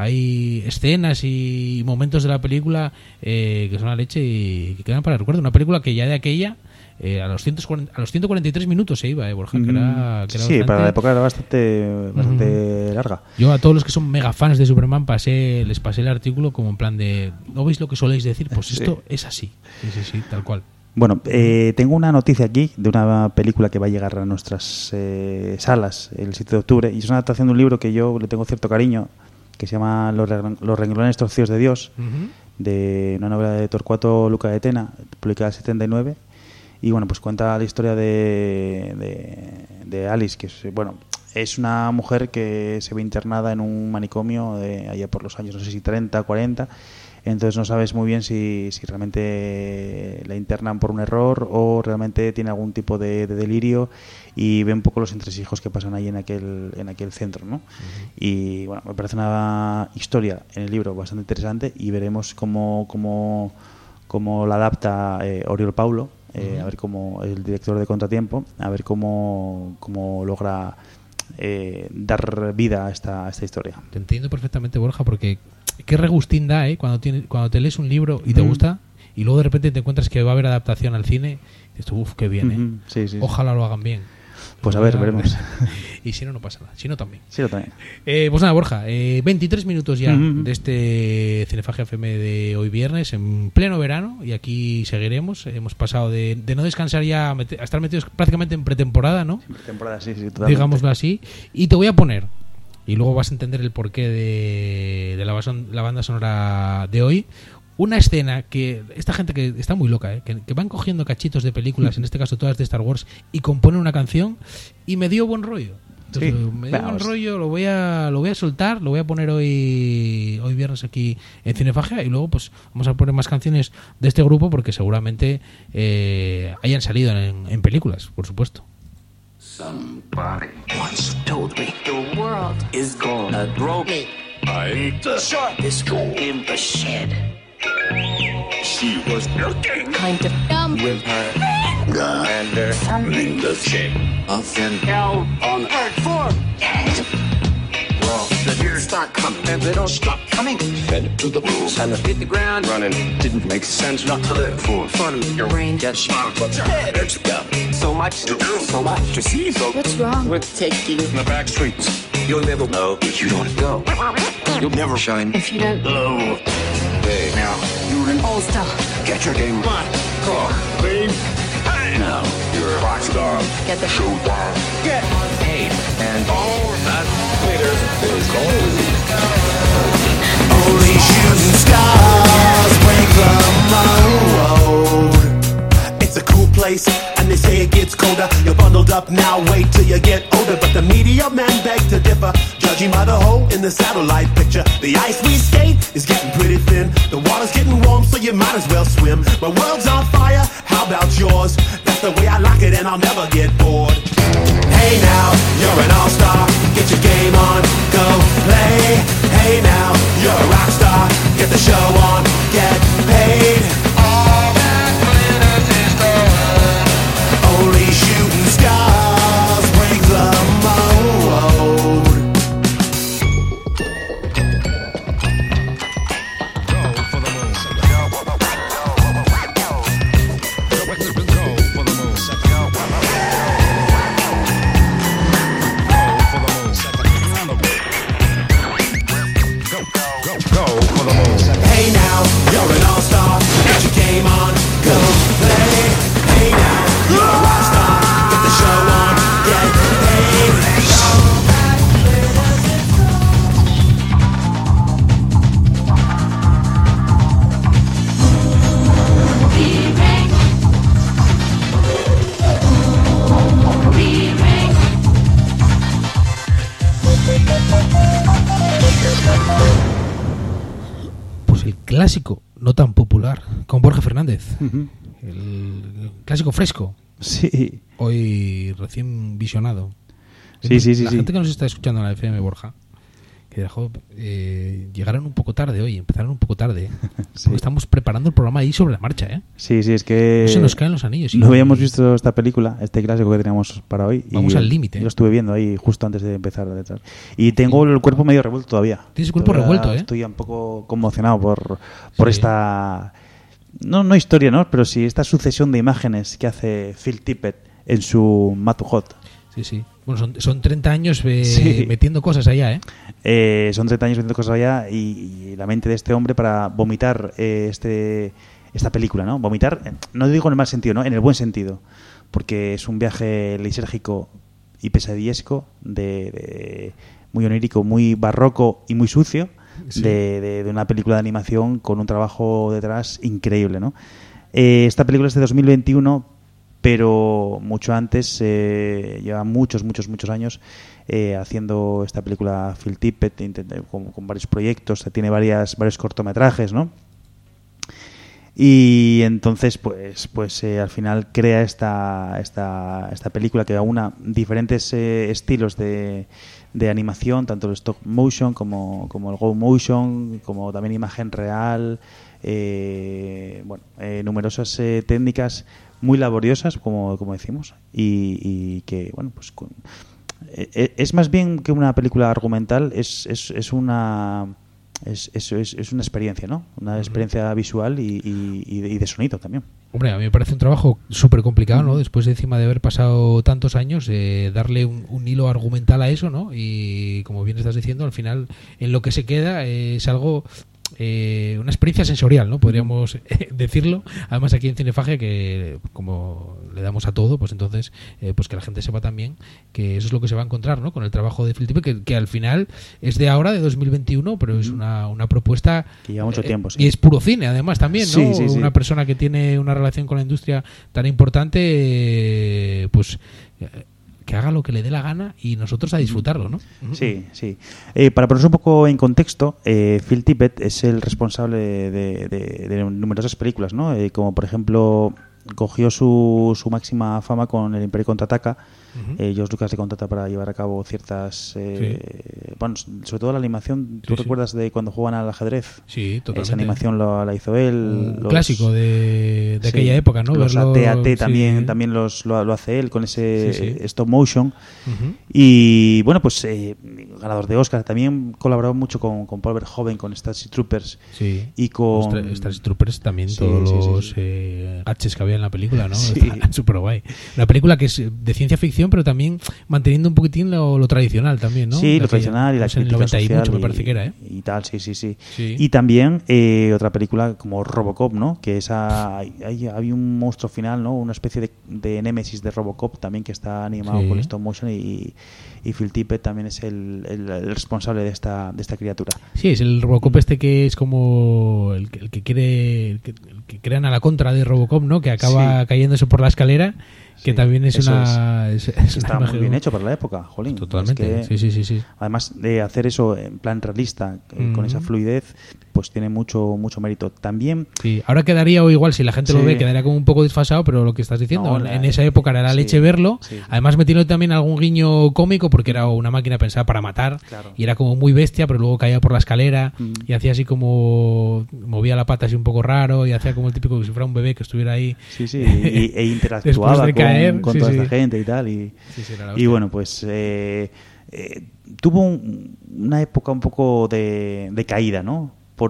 hay escenas y momentos de la película eh, que son la leche y que quedan para el recuerdo. Una película que ya de aquella eh, a los ciento cuarenta, a los ciento cuarenta y tres minutos se iba, eh, Borja, que era, que era sí, bastante... para la época era bastante, bastante uh-huh. larga. Yo a todos los que son mega fans de Superman pasé, les pasé el artículo como en plan de, ¿no veis lo que soléis decir? Pues sí. esto es así. Sí, sí, sí, tal cual. Bueno, eh, tengo una noticia aquí de una película que va a llegar a nuestras eh, salas el siete de octubre, y es una adaptación de un libro que yo le tengo cierto cariño, que se llama Los, Reng- Los renglones torcidos de Dios, uh-huh. de una novela de Torcuato Luca de Tena, publicada en setenta y nueve. Y bueno, pues cuenta la historia de, de, de Alice, que es, bueno, es una mujer que se ve internada en un manicomio de allá por los años, no sé si treinta, cuarenta. Entonces no sabes muy bien si, si realmente la internan por un error o realmente tiene algún tipo de, de delirio, y ve un poco los entresijos que pasan ahí en aquel en aquel centro, ¿no? Uh-huh. Y bueno, me parece una historia en el libro bastante interesante, y veremos cómo cómo, cómo la adapta eh, Oriol Paulo, eh, uh-huh. a ver cómo el director de Contratiempo, a ver cómo, cómo logra eh, dar vida a esta, a esta historia. Te entiendo perfectamente, Borja, porque qué regustín da, ¿eh? Cuando, tiene, cuando te lees un libro y te mm. gusta, y luego de repente te encuentras que va a haber adaptación al cine, y dices, uff, qué bien, ¿eh? Mm-hmm. Sí, sí, ojalá sí. lo hagan bien. Pues a ver, veremos. Y si no, no pasa nada. Si no, también. Si no, también. Eh, pues nada, Borja, eh, veintitrés minutos ya mm-hmm. de este Cinefagia F M de hoy viernes, en pleno verano, y aquí seguiremos. Hemos pasado de, de no descansar ya a, meter, a estar metidos prácticamente en pretemporada, ¿no? Sí, pretemporada, sí, sí, totalmente. Digámoslo así. Y te voy a poner, y luego vas a entender el porqué de, de la, bason, la banda sonora de hoy, una escena que esta gente que está muy loca, ¿eh? que, que van cogiendo cachitos de películas, en este caso todas de Star Wars, y componen una canción, y me dio buen rollo. Entonces, sí, me dio buen rollo, lo voy a lo voy a soltar, lo voy a poner hoy hoy viernes aquí en Cinefagia, y luego pues vamos a poner más canciones de este grupo, porque seguramente eh, hayan salido en, en películas, por supuesto. Somebody once told me the world is gonna throw me. I ain't the sharpest tool in the shed. She was looking kind of dumb with her gun and her thumb in the shape of an L on earth for dead. Well, the deer start coming and they don't stop coming. Fed to the rules and hit the ground running. Didn't make sense not to live for fun. Your brain gets smart, but your head hurts to go. So much to do, so much to see. So what's wrong with taking in the back streets? You'll never know if you don't go. You'll never shine if you don't glow. Hey, now all-star. Get your game on. Go. Lean. Hey. Now you're a rock star. Get the show on. Get paid. And all that glitters is gold. Only shooting stars break the mold. It's a cool place, and they say it gets colder. You're bundled up now, wait till you get older. But the media men beg to differ, judging by the hole in the satellite picture. The ice we skate is getting pretty thin. The water's getting warm, so you might as well swim. My world's on fire, how about yours? That's the way I like it, and I'll never get bored. Hey now, you're an all-star. Get your game on, go play. Hey now, you're a rock star. Get the show on, get paid. All that glitters is gold. Only shooting stars break the mold. Go for the moon. Go for the moon. Go for the moon. Hey now, you're an all-star. Get your game on, go play. Hey now, you're a rock star. Get the show on, get paid. Pues el clásico no tan popular con Borja Fernández. Ujú. El clásico fresco, Sí. hoy recién visionado. Sí, sí, sí, La sí. gente que nos está escuchando en la F M, Borja, que dejó, eh, llegaron un poco tarde hoy, empezaron un poco tarde, ¿eh? Sí. Porque estamos preparando el programa ahí sobre la marcha, ¿eh? Sí, sí, es que No se nos caen los anillos. no y- habíamos visto esta película, este clásico que teníamos para hoy. y Vamos yo- al límite. Yo lo estuve viendo ahí justo antes de empezar a detrás. Y tengo el cuerpo medio revuelto todavía. Tienes el cuerpo Todavía revuelto, ¿eh? Estoy un poco conmocionado por, por Sí. esta... No, no historia, ¿no? Pero sí esta sucesión de imágenes que hace Phil Tippett en su Mad to Hot. Sí, sí. Bueno, son, son treinta años eh, Sí. metiendo cosas allá, ¿eh? Eh, son treinta años viendo cosas allá y, y la mente de este hombre para vomitar eh, este esta película, ¿no? Vomitar, eh, no digo en el mal sentido, ¿no? En el buen sentido, porque es un viaje lisérgico y pesadillesco, de, de- muy onírico, muy barroco y muy sucio, Sí. de, de- de una película de animación con un trabajo detrás increíble, ¿no? Eh, esta película es de dos mil veintiuno, pero mucho antes, eh, lleva muchos, muchos, muchos años eh, haciendo esta película Phil Tippett, intent- con, con varios proyectos, tiene varias, varios cortometrajes, ¿no? Y entonces, pues, pues eh, al final crea esta, esta, esta película que aúna diferentes eh, estilos de, de animación, tanto el stop motion como, como el go motion, como también imagen real, eh, bueno, eh, numerosas eh, técnicas muy laboriosas, como, como decimos, y, y que, bueno, pues con- eh, es más bien que una película argumental, es, es, es una... Es, es, es, es una experiencia, ¿no? Una experiencia visual y, y, y de, y de sonido también. Hombre, a mí me parece un trabajo súper complicado, ¿no? Después de encima de haber pasado tantos años, eh, darle un, un hilo argumental a eso, ¿no? Y como bien estás diciendo, al final, en lo que se queda eh, es algo... Eh, una experiencia sensorial, ¿no? Podríamos eh, decirlo. Además aquí en Cinefagia, que como le damos a todo, pues entonces eh, pues que la gente sepa también que eso es lo que se va a encontrar, ¿no? Con el trabajo de Phil Tippett, que, que al final es de ahora, de dos mil veintiuno, pero es una, una propuesta Que lleva mucho eh, tiempo, sí. y es puro cine, además también, ¿no? Sí, sí, sí. Una persona que tiene una relación con la industria tan importante, eh, pues eh, que haga lo que le dé la gana y nosotros a disfrutarlo, ¿no? Sí, sí. Eh, para ponernos un poco en contexto, eh, Phil Tippett es el responsable de, de- de numerosas películas, ¿no? Eh, como por ejemplo, cogió su, su máxima fama con El Imperio Contraataca. Ujú. Eh, George Lucas le contrata para llevar a cabo ciertas... eh, Bueno, sobre todo la animación. ¿Tú Sí, sí. recuerdas de cuando juegan al ajedrez? Sí, totalmente. Esa animación lo- la hizo él. Un los- clásico de, de Sí, aquella época, ¿no? Los Verlo- A T A T también, sí. también los, lo, lo hace él con ese Sí, sí. stop motion. Ujú. Y bueno, pues eh, ganador de Oscar. También colaboró mucho con, con Paul Verhoeven, con Starship Troopers. Sí. Y con... Starship Troopers también, Sí, todos sí, sí, los sí. eh, gaches que había en la película, ¿no? Sí. Está súper guay. Una película que es de ciencia ficción, pero también manteniendo un poquitín lo, lo tradicional también, ¿no? Sí, De lo aquella- tradicional y la no sé, en el crítica noventa y social mucho me y- parece que era, ¿eh? y tal, sí, sí, sí. Sí. Y también eh, otra película como Robocop, ¿no? Que esa hay, hay- había un monstruo final, ¿no? Una especie de, de némesis de Robocop también que está animado Sí. con stop motion y, y Phil Tippett también es el, el- el responsable de esta de esta criatura. Sí, es el Robocop este que es como el, que- el que quiere el que, el que crean a la contra de Robocop, ¿no? Que acaba Sí. cayéndose por la escalera, que Sí, también es eso una es, es una Está muy imagen- bien hecho para la época, jolín. Totalmente. Es que, Sí, sí, sí, sí. Además de hacer eso en plan realista, eh, con esa Ujú. fluidez, pues tiene mucho mucho mérito. También Sí, ahora quedaría o igual si la gente lo Sí. ve quedaría como un poco desfasado, pero lo que estás diciendo, No, en, la- en esa época era la sí, leche verlo, sí, sí. además metiendo también algún guiño cómico porque era una máquina pensada para matar Claro. y era como muy bestia, pero luego caía por la escalera Mm. y hacía así como movía la pata así un poco raro y hacía como el típico que si fuera un bebé que estuviera ahí. Sí, sí, y, e interactuaba Después de con, caer, con sí, toda sí. esta gente y tal. Y, Sí, sí, era la y hostia. bueno, pues eh, eh, tuvo un- una época un poco de, de caída, ¿no?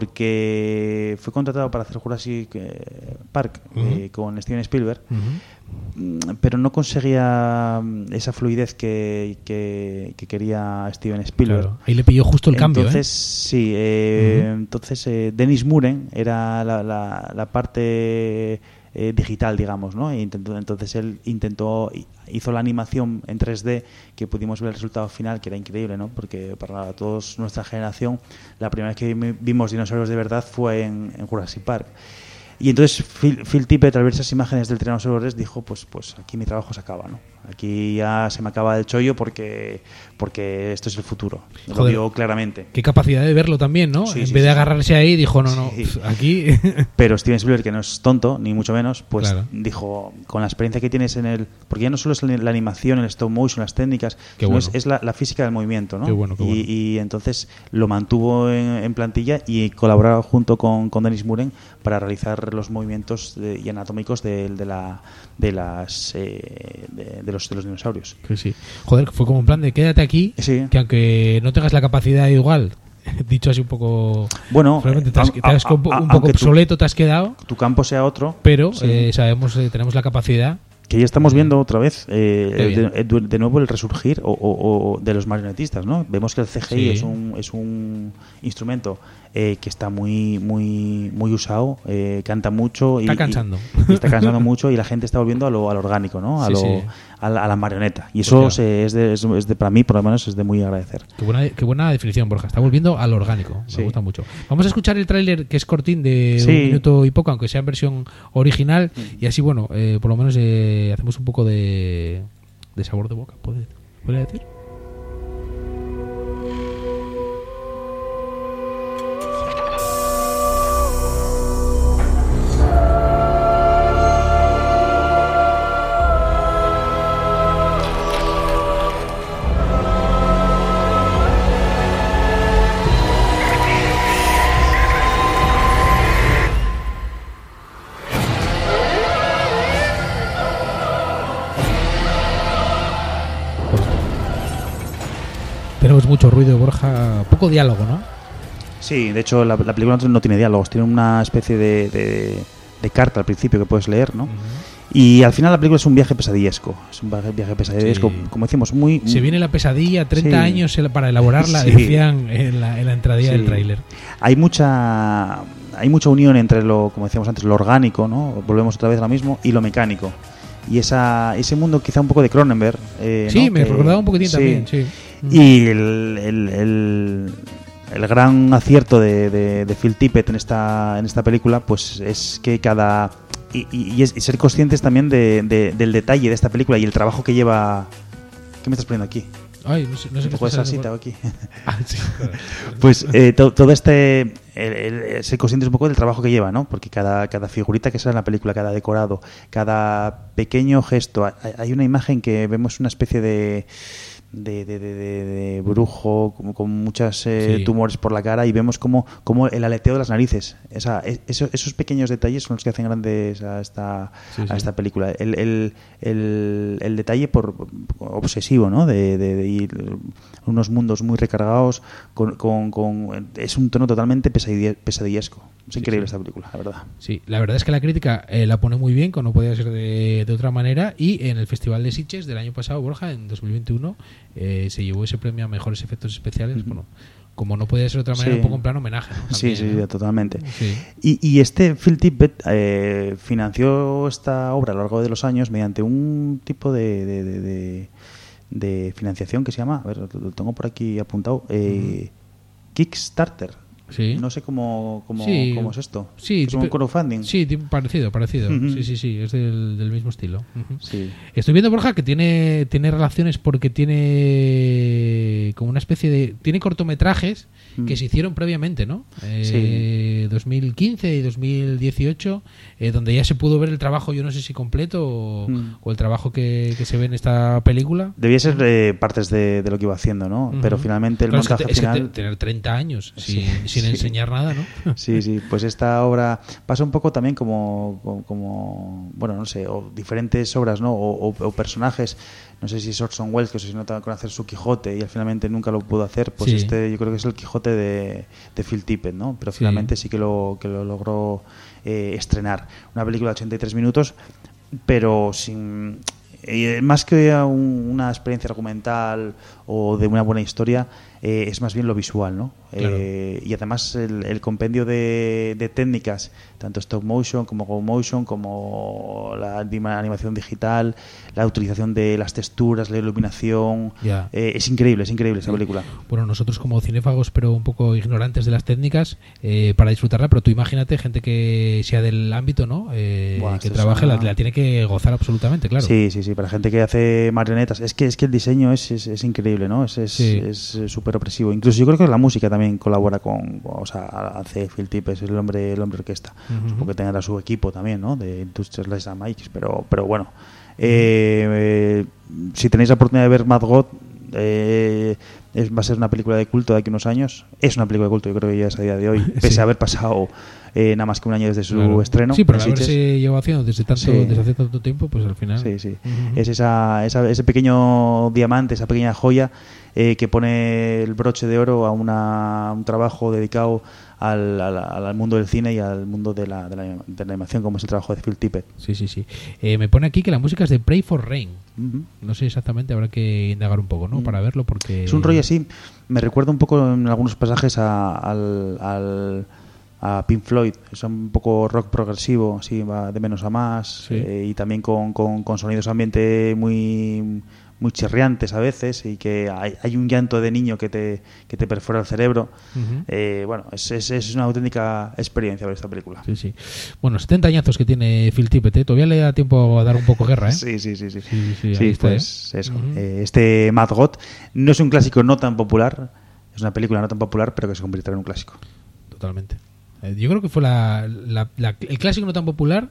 Porque fue contratado para hacer Jurassic eh, Park eh, Ujú. con Steven Spielberg, Ujú. mm, pero no conseguía mm, esa fluidez que, que, que quería Steven Spielberg. Claro, ahí le pilló justo el cambio, Entonces, ¿eh? sí, eh, Ujú. entonces eh, Dennis Muren era la, la, la parte eh, digital, digamos, ¿no? E intentó, entonces él intentó, hizo la animación en tres D, que pudimos ver el resultado final, que era increíble, ¿no? Porque para todos nuestra generación, la primera vez que vi- vimos dinosaurios de verdad fue en, en Jurassic Park. Y entonces Phil, Phil Tippett, al ver esas imágenes del Tiranosaurio Rex, dijo, pues, pues aquí mi trabajo se acaba, ¿no? Aquí ya se me acaba el chollo porque, porque esto es el futuro. Lo Joder. vio claramente. Qué capacidad de verlo también, ¿no? Sí, en sí, vez de sí. agarrarse ahí, dijo, no, no, Sí. pf, aquí... Pero Steven Spielberg, que no es tonto, ni mucho menos, pues Claro. dijo, con la experiencia que tienes en el... Porque ya no solo es la animación, el stop motion, las técnicas, Qué sino bueno. es, es la, la física del movimiento, ¿no? Qué bueno, qué y, bueno. y entonces lo mantuvo en, en plantilla y colaboró junto con, con Dennis Muren para realizar los movimientos de- y anatómicos de, de, la, de, las, eh, de, de los, de los dinosaurios. Que sí. Joder, fue como en plan de quédate aquí, Sí. que aunque no tengas la capacidad igual, dicho así un poco... Bueno, probablemente te has, a- te has a- un a- poco aunque tu- obsoleto, te has quedado, tu campo sea otro, pero sí. eh, sabemos, eh, tenemos la capacidad... Que ya estamos viendo otra vez eh, Qué bien. de, de- de nuevo el resurgir o, o- o de los marionetistas, ¿no? Vemos que el C G I Sí. es un es un instrumento eh, que está muy muy muy usado, eh, canta mucho y Está cansando. y- y está cansando mucho y la gente está volviendo a lo, a lo orgánico, ¿no? A, Sí, lo, sí. a, la, a la marioneta y Pues eso claro. se- es, de, es, es de para mí por lo menos es de muy agradecer. Qué buena, qué buena definición, Borja. Está volviendo al orgánico. Me Sí. gusta mucho. Vamos a escuchar el tráiler que es cortín de Sí. un minuto y poco, aunque sea en versión original. Y así, bueno, eh, por lo menos eh, hacemos un poco de, de sabor de boca. ¿Puede, ¿puede decir? Tenemos mucho ruido, Borja. Poco diálogo, ¿no? Sí, de hecho la, la película no, no tiene diálogos, tiene una especie de, de, de carta al principio que puedes leer, ¿no? Y al final la película es un viaje pesadillesco, es un viaje, viaje pesadillesco, Sí. como decimos, muy... Se viene la pesadilla, treinta Sí. años el- para elaborarla, Sí. decían en la, en la entradilla Sí. del tráiler. Hay mucha hay mucha unión entre lo, como decíamos antes, lo orgánico, ¿no? Volvemos otra vez a lo mismo, y lo mecánico. Y esa, ese mundo quizá un poco de Cronenberg. eh, Sí, ¿no? me Que- recordaba un poquitín sí. también, sí. Y el, el, el, el gran acierto de, de, de Phil Tippett en esta, en esta película, pues es que cada... Y, y- y es- y ser conscientes también de, de- del detalle de esta película y el trabajo que lleva... ¿Qué me estás poniendo aquí? Ay, no sé, no sé ¿Te qué juegas está así, saliendo o por- aquí? Ah, sí, claro. Pues eh, to- todo este... El, el- ser conscientes un poco del trabajo que lleva, ¿no? Porque cada, cada figurita que sale en la película, cada decorado, cada pequeño gesto... Hay, hay una imagen que vemos una especie de... de, de, de, de, de brujo, como, con muchos eh, Sí. tumores por la cara, y vemos como, como el aleteo de las narices. Esa, esos, esos pequeños detalles son los que hacen grandes a esta, Sí, a sí. esta película. El, el, el, el detalle por obsesivo, ¿no? De, de, de ir unos mundos muy recargados, con, con, con es un tono totalmente pesadille- pesadillesco. Es Sí, increíble sí. esta película, la verdad. Sí, la verdad es que la crítica eh, la pone muy bien, como no podía ser de, de otra manera, y en el Festival de Sitges del año pasado, Borja, en dos mil veintiuno, eh, se llevó ese premio a mejores efectos especiales. Ujú. Bueno, como no podía ser de otra manera, Sí. un poco en plan homenaje, ¿no? Sí, También, sí, ¿no? totalmente. Sí. Y, y este Phil Tippett eh, financió esta obra a lo largo de los años mediante un tipo de, de, de, de- de financiación que se llama, a ver, lo lo tengo por aquí apuntado, eh, Kickstarter. Sí. No sé cómo, cómo, Sí. cómo es esto. Sí, ¿Es un tipo- crowdfunding? Sí, tipo parecido, parecido. Ujú. Sí, sí, sí, es del, del mismo estilo. Ujú. Sí. Estoy viendo, Borja, que tiene, tiene relaciones porque tiene como una especie de... Tiene cortometrajes Mm. que se hicieron previamente, ¿no? Eh, dos mil quince y dos mil dieciocho, eh, donde ya se pudo ver el trabajo, yo no sé si completo o, Mm. o el trabajo que, que se ve en esta película. Debía ser eh, partes de, de lo que iba haciendo, ¿no? Ujú. Pero finalmente el Claro, es que montaje te- es que final... te- tener treinta años sin, Sí, sin sí. enseñar nada, ¿no? Sí, sí, pues esta obra pasa un poco también como, como, como, bueno, no sé, o diferentes obras, ¿no? O, o- o personajes, no sé si es Orson Welles, que se nota con hacer su Quijote y al finalmente nunca lo pudo hacer, pues Sí. este yo creo que es el Quijote de, de Phil Tippett, ¿no? Pero Sí. finalmente sí que lo, que lo logró eh, estrenar. Una película de ochenta y tres minutos, pero sin... eh, más que un- una experiencia argumental o de una buena historia, eh, es más bien lo visual, ¿no? Claro. Eh, y además el, el compendio de, de técnicas, tanto stop motion como go motion, como la anima- animación digital, la utilización de las texturas, la iluminación, Ya. eh, es increíble, es increíble esa película. Bueno, nosotros como cinéfagos, pero un poco ignorantes de las técnicas, eh, para disfrutarla, pero tú imagínate gente que sea del ámbito, ¿no? Eh, Buah, que esto es trabaje, una- la, la tiene que gozar absolutamente, claro. Sí, sí, sí, para gente que hace marionetas. Es que es que el diseño es, es, es increíble, ¿no? Es es Sí. es, eh, súper opresivo. Incluso yo creo que la música también colabora con, o sea, hace Phil Tippett, es el hombre, el hombre orquesta. Ujú. Supongo que tendrá su equipo también, ¿no? De Industrial Lights and Mikes, pero, pero bueno. Eh, eh, si tenéis la oportunidad de ver Mad God, eh, es- va a ser una película de culto de aquí a unos años. Es una película de culto, yo creo que ya es a día de hoy, pese Sí. a haber pasado eh, nada más que un año desde su Claro. estreno. Sí, pero en al haberse Sitges. llevado haciendo desde, tanto, Sí. desde hace tanto tiempo, pues al final... Sí, sí. Ujú. Es esa, esa- ese pequeño diamante, esa pequeña joya eh, que pone el broche de oro a una, un trabajo dedicado al, al, al mundo del cine y al mundo de la, de, la, de la animación, como es el trabajo de Phil Tippett. Sí, sí, sí. Eh, me pone aquí que la música es de Pray for Rain. Ujú. No sé exactamente, habrá que indagar un poco, ¿no? Mm. Para verlo, porque... Es un rollo así, me recuerda un poco en algunos pasajes a, al, al- a Pink Floyd. Es un poco rock progresivo, así va de menos a más, Sí. eh, y también con, con, con sonidos ambiente muy muy chirriantes a veces, y que hay, hay un llanto de niño que te, que te perfora el cerebro. Ujú. Eh, bueno, es, es, es una auténtica experiencia ver esta película. Sí, sí. Bueno, setenta añazos que tiene Phil Tippett, ¿eh? Todavía le da tiempo a dar un poco guerra, ¿eh? Sí, sí, sí, sí. Sí, sí, Sí, ahí está, pues ¿eh? eso. Ujú. Eh, este Mad God no es un clásico no tan popular, es una película no tan popular, pero que se convirtió en un clásico. Totalmente. Eh, yo creo que fue la, la- la- el clásico no tan popular,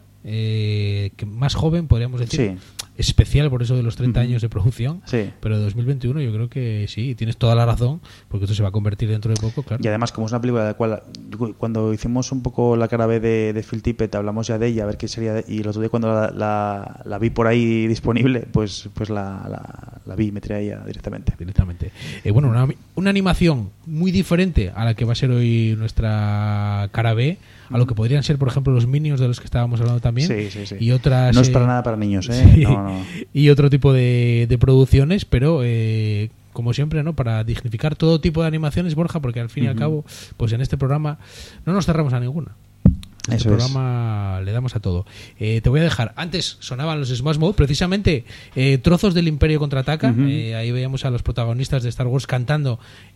eh, que más joven, podríamos decir. Sí. Especial por eso de los treinta Ujú. años de producción. Sí. Pero de dos mil veintiuno yo creo que sí, tienes toda la razón, porque esto se va a convertir dentro de poco, claro. Y además, como es una película de la cual, cuando hicimos un poco la cara B de, de Phil Tippett, hablamos ya de ella, a ver qué sería. de- y el otro día, cuando la, la- la vi por ahí disponible, pues pues la, la, la vi y me tiré a ella directamente. Directamente. Eh, bueno, una, una animación muy diferente a la que va a ser hoy nuestra cara B, a lo que podrían ser, por ejemplo, los Minions de los que estábamos hablando también. Sí, sí, sí. Y otras. No es eh, para nada para niños, ¿eh? sí, No, no. Y otro tipo de, de producciones, pero eh, como siempre, ¿no? Para dignificar todo tipo de animaciones, Borja, porque al fin y al Ujú. cabo, pues en este programa no nos cerramos a ninguna. En este Eso es. programa le damos a todo. Eh, te voy a dejar. Antes sonaban los Smash Mouth, precisamente eh, trozos del Imperio contraataca. Ujú. Eh, ahí veíamos a los protagonistas de Star Wars cantando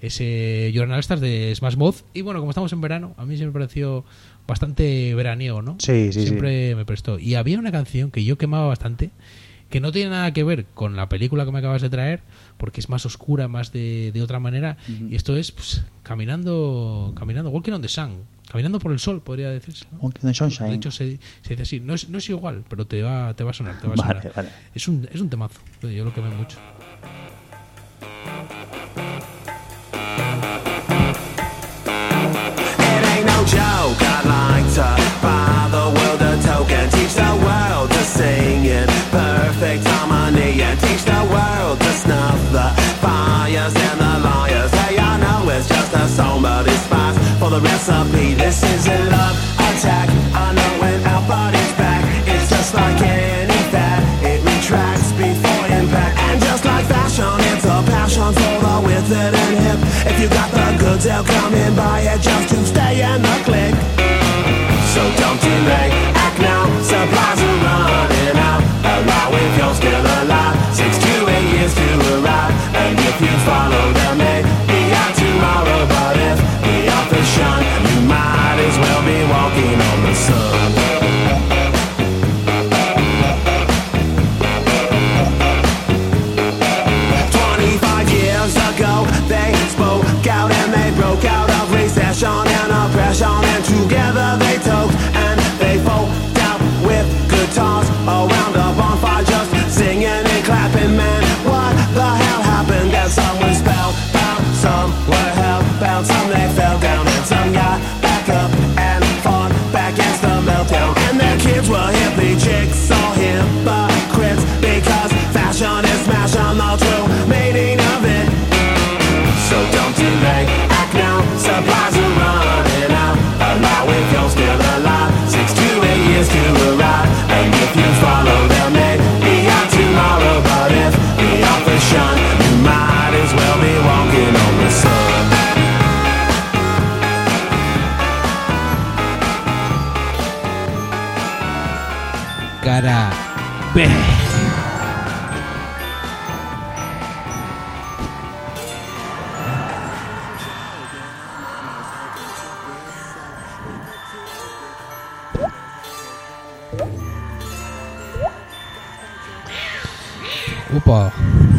ese Journal Stars de Smash Mouth. Y bueno, como estamos en verano, a mí se me pareció bastante veraniego, ¿no? Sí, sí, sí. Siempre me prestó. Y había una canción que yo quemaba bastante, que no tiene nada que ver con la película que me acabas de traer, porque es más oscura, más de, de otra manera. Ujú. Y esto es pues, caminando, caminando, walking on the sun, caminando por el sol, podría decirse, ¿no? Walking on the Sunshine. De hecho, se, se dice así. No es, no es igual, pero te va, te va a sonar. Te va a Vale, sonar. vale. Es, un, es un temazo. Yo lo quemé mucho. If you got the goods, they'll come and buy it just to stay in the clique. So don't delay, act now, supplies are running out. Allow if you're still alive, six to eight years to arrive. And if you follow them, may be out tomorrow. But if the author's shun, you might as well be walking on the sun. Twenty-five years ago, they spoke out and they broke out of recession and oppression, and together they took and they folk out with guitars around a bonfire, just singing and clapping. Man, what the hell happened? And some were spellbound, some were hellbound, some they fell down, and some got back up and fought back against the meltdown. And their kids were hippie chicks or hypocrites, because fashion is smashing the true meaning of it. So don't delay, act now, supplies are running out. Allow if you're still alive, six to eight years to arrive. And if you follow them, may be out tomorrow. But if the author's shun, you might as well be walking on the sun. Cara B. Upa.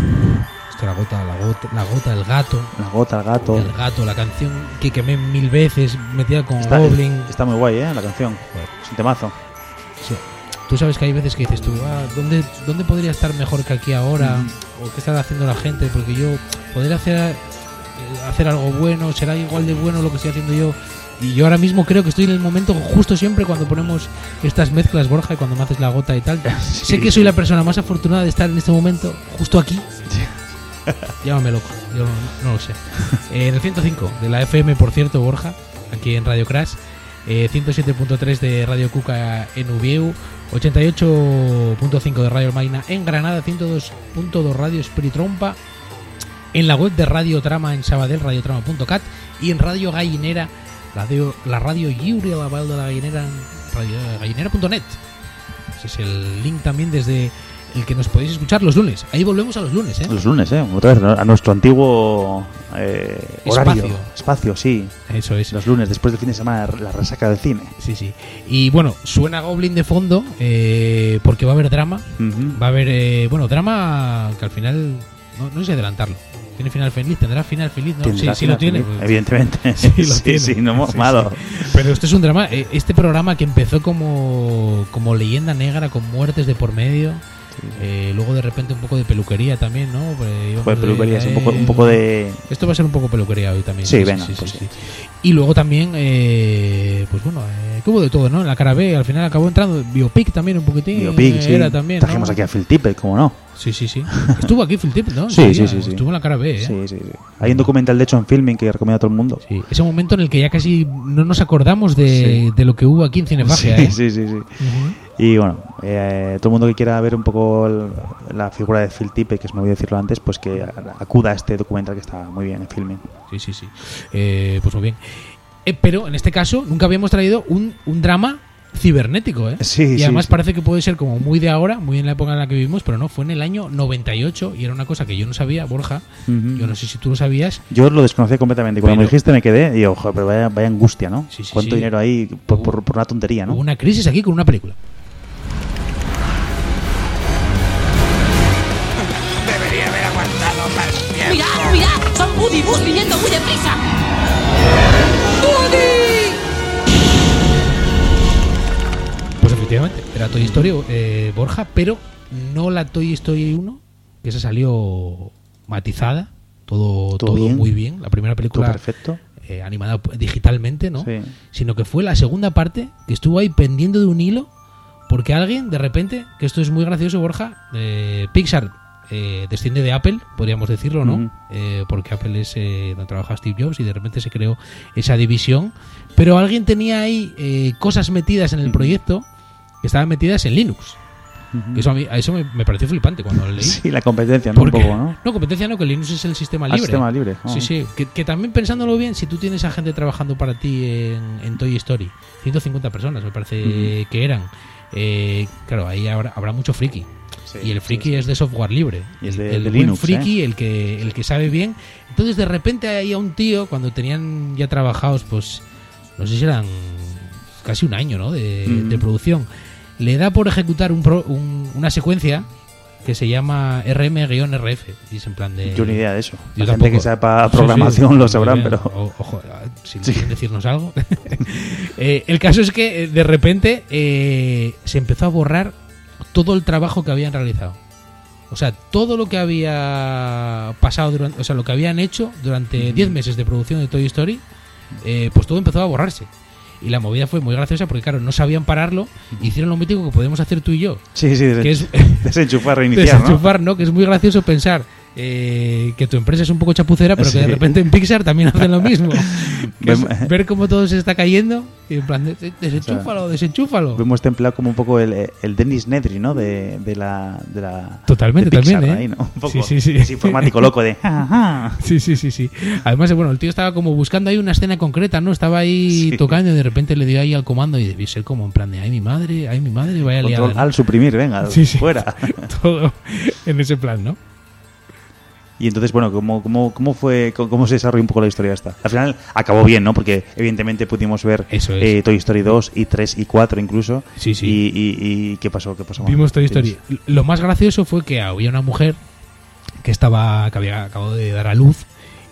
Esto la gota, la gota, la gota, el gato. La gota, el gato. El gato, la canción que quemé mil veces, metida con Está, Goblin. está muy guay, ¿eh? La canción. Es un temazo. Sí. Tú sabes que hay veces que dices tú, ah, ¿dónde, ¿dónde podría estar mejor que aquí ahora? Mm. ¿O qué está haciendo la gente? Porque yo podría hacer, hacer algo bueno, será igual de bueno lo que estoy haciendo yo. Y yo ahora mismo creo que estoy en el momento justo siempre cuando ponemos estas mezclas, Borja, y cuando me haces la gota y tal. Sí, sé que soy la persona más afortunada de estar en este momento, justo aquí. Sí. Llámame loco, yo no, no lo sé. Eh, en el ciento cinco de la F M, por cierto, Borja, aquí en Radio Crash. Eh, ciento siete punto tres de Radio Cuca en Ubieu, ochenta y ocho punto cinco de Radio Maina en Granada, ciento dos punto dos Radio Espiritrompa, en la web de Radio Trama en Sabadell, radiotrama punto cat, y en Radio Gallinera, radio, la radio lliure a la Val de la Gallinera, en gallinera punto net. Ese es el link también desde el que nos podéis escuchar los lunes. Ahí volvemos a los lunes, ¿eh? Los lunes, ¿eh? Otra vez a nuestro antiguo eh, horario. Espacio. Espacio, sí. Eso es. Los lunes, después del fin de semana, la resaca del cine. Sí, sí. Y bueno, suena Goblin de fondo eh, porque va a haber drama. Uh-huh. Va a haber, eh, bueno, drama que al final, no, no sé adelantarlo. ¿Tiene final feliz? ¿Tendrá final feliz? ¿No? Sí, sí lo tiene. Feliz, evidentemente. Sí, lo sí, tiene. Sí, no sí, malo. Sí. Pero esto es un drama. Este programa que empezó como, como leyenda negra, con muertes de por medio. Eh, luego de repente un poco de peluquería también, ¿no? Pues, Fue peluquería, de, un, poco, un poco de... Esto va a ser un poco peluquería hoy también. Sí, sí venga, sí, pues sí, sí. sí. Y luego también, eh, pues bueno, eh, que hubo de todo, ¿no? En la cara B, al final acabó entrando Biopic también un poquitín. Biopic, sí. Era también, Trajimos ¿no? aquí a Phil Tippett, ¿cómo no? Sí, sí, sí. Estuvo aquí Phil Tippett, ¿no? Sí, sí, sí, sí. Estuvo en la cara B, ¿eh? Sí, sí, sí. Hay un documental, de hecho, en Filming que recomiendo a todo el mundo. Sí. Ese momento en el que ya casi no nos acordamos de, sí. de lo que hubo aquí en Cinefagia, sí, ¿eh? Sí, sí, sí. Uh-huh. Y bueno, eh, todo el mundo que quiera ver un poco el, la figura de Phil Tippett, que es me voy a decirlo antes, pues que acuda a este documental que está muy bien en Filming. Sí, sí, sí. Eh, pues muy bien. Eh, pero en este caso nunca habíamos traído un, un drama cibernético, ¿eh? Sí, y además sí, parece que puede ser como muy de ahora, muy en la época en la que vivimos, pero no, fue en el año noventa y ocho y era una cosa que yo no sabía, Borja. Uh-huh. Yo no sé si tú lo sabías. Yo lo desconocía completamente. Cuando pero, me dijiste me quedé y ojo, pero vaya, vaya angustia, ¿no? Sí, sí, ¿Cuánto sí. dinero ahí por, por, por una tontería, no? Hubo una crisis aquí con una película. Debería haber aguantado más tiempo. ¡Mirad, mirad! ¡Son Woody y Buzz viniendo muy deprisa! ¡Woody! Pues efectivamente, era Toy Story, eh, Borja, pero no la Toy Story uno, que esa salió matizada, todo, todo, todo bien. muy bien. La primera película perfecto. Eh, animada digitalmente, ¿no? Sí. Sino que fue la segunda parte que estuvo ahí pendiendo de un hilo, porque alguien, de repente, que esto es muy gracioso, Borja, eh, Pixar eh, desciende de Apple, podríamos decirlo, ¿no? Uh-huh. Eh, porque Apple es eh, donde trabaja Steve Jobs y de repente se creó esa división. Pero alguien tenía ahí eh, cosas metidas en el uh-huh. proyecto que estaban metidas en Linux. Uh-huh. Que eso a mí a eso me, me pareció flipante cuando lo leí. Sí, la competencia, ¿no? Porque, un poco, ¿no? No, competencia no, que Linux es el sistema Ah, libre. sistema libre. Oh. Sí, sí. Que, que también pensándolo bien, si tú tienes a gente trabajando para ti en, en Toy Story, ciento cincuenta personas me parece uh-huh. que eran, eh, claro, ahí habrá, habrá mucho friki. Sí, y el friki sí, sí. es de software libre. Y es de, el de buen Linux, friki, ¿eh? el que el que sabe bien. Entonces de repente hay a un tío, cuando tenían ya trabajados, pues no sé si eran casi un año, ¿no? De, mm. de producción, le da por ejecutar un, pro, un una secuencia que se llama R M R F. Y es en plan de... Yo ni idea de eso. Yo La tampoco. gente que sepa programación sí, sí, lo sabrán, pero... O, ojo, si sí. quieren decirnos algo. eh, el caso es que de repente eh, se empezó a borrar todo el trabajo que habían realizado. O sea, todo lo que había pasado durante, o sea, lo que habían hecho durante diez mm. meses de producción de Toy Story, eh, pues todo empezó a borrarse. Y la movida fue muy graciosa porque, claro, no sabían pararlo. Hicieron lo mítico que podemos hacer tú y yo. Sí, sí, que es desenchufar, reiniciar, desenchufar, ¿no? ¿no? Que es muy gracioso pensar eh, que tu empresa es un poco chapucera, pero sí. que de repente en Pixar también hacen lo mismo. Es ver cómo todo se está cayendo y en plan, desenchúfalo, o sea, desenchúfalo. Vemos templado como un poco el, el Dennis Nedry, ¿no? De, de la, de la Totalmente, de Pixar, también, ¿eh? Ahí, ¿no? Un poco sí, sí, sí. Es informático loco de... sí, sí, sí, sí. Además, bueno, el tío estaba como buscando ahí una escena concreta, ¿no? Estaba ahí sí. tocando y de repente le dio ahí al comando y debió ser como en plan de, ay, mi madre, ay, mi madre, vaya liada. Control al suprimir, venga, sí, sí. fuera. Todo en ese plan, ¿no? Y entonces, bueno, ¿cómo, cómo, cómo fue, cómo se desarrolló un poco la historia esta? Al final acabó bien, ¿no? Porque evidentemente pudimos ver Eso es. eh, Toy Story dos y tres y cuatro incluso. Sí, sí. Y, y, y ¿qué pasó? ¿Qué pasó? Vimos Toy Story. Lo más gracioso fue que había una mujer que estaba que había acabado de dar a luz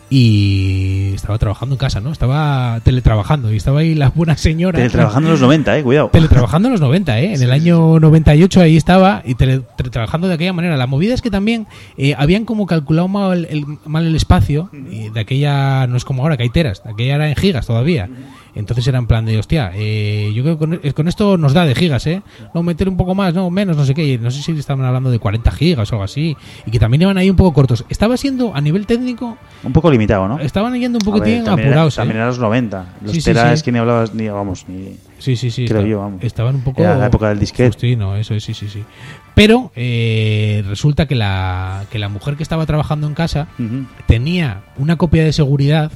y estaba trabajando en casa, ¿no? Estaba teletrabajando y estaba ahí la buena señora. Teletrabajando en los noventa, eh, cuidado. Teletrabajando en los noventa, eh. En el año noventa y ocho ahí estaba y tele, teletrabajando de aquella manera. La movida es que también eh, habían como calculado mal el, mal el espacio. Y de aquella, no es como ahora que hay teras, de aquella era en gigas todavía. Entonces era en plan de, hostia, eh, yo creo que con, con esto nos da de gigas, ¿eh? No, meter un poco más, no, menos, no sé qué. No sé si estaban hablando de cuarenta gigas o algo así. Y que también iban ahí un poco cortos. Estaba siendo, a nivel técnico... Un poco limitado, ¿no? Estaban yendo un poquitín también apurados, era, ¿eh? También eran los noventa. Los sí, sí, teras sí. es que ni hablabas, ni, vamos, ni... Sí, sí, sí. Creo estaba, yo, vamos. Estaban un poco... Era la época del disquete. Justino, eso es, sí, sí, sí. Pero eh, resulta que la, que la mujer que estaba trabajando en casa uh-huh. tenía una copia de seguridad.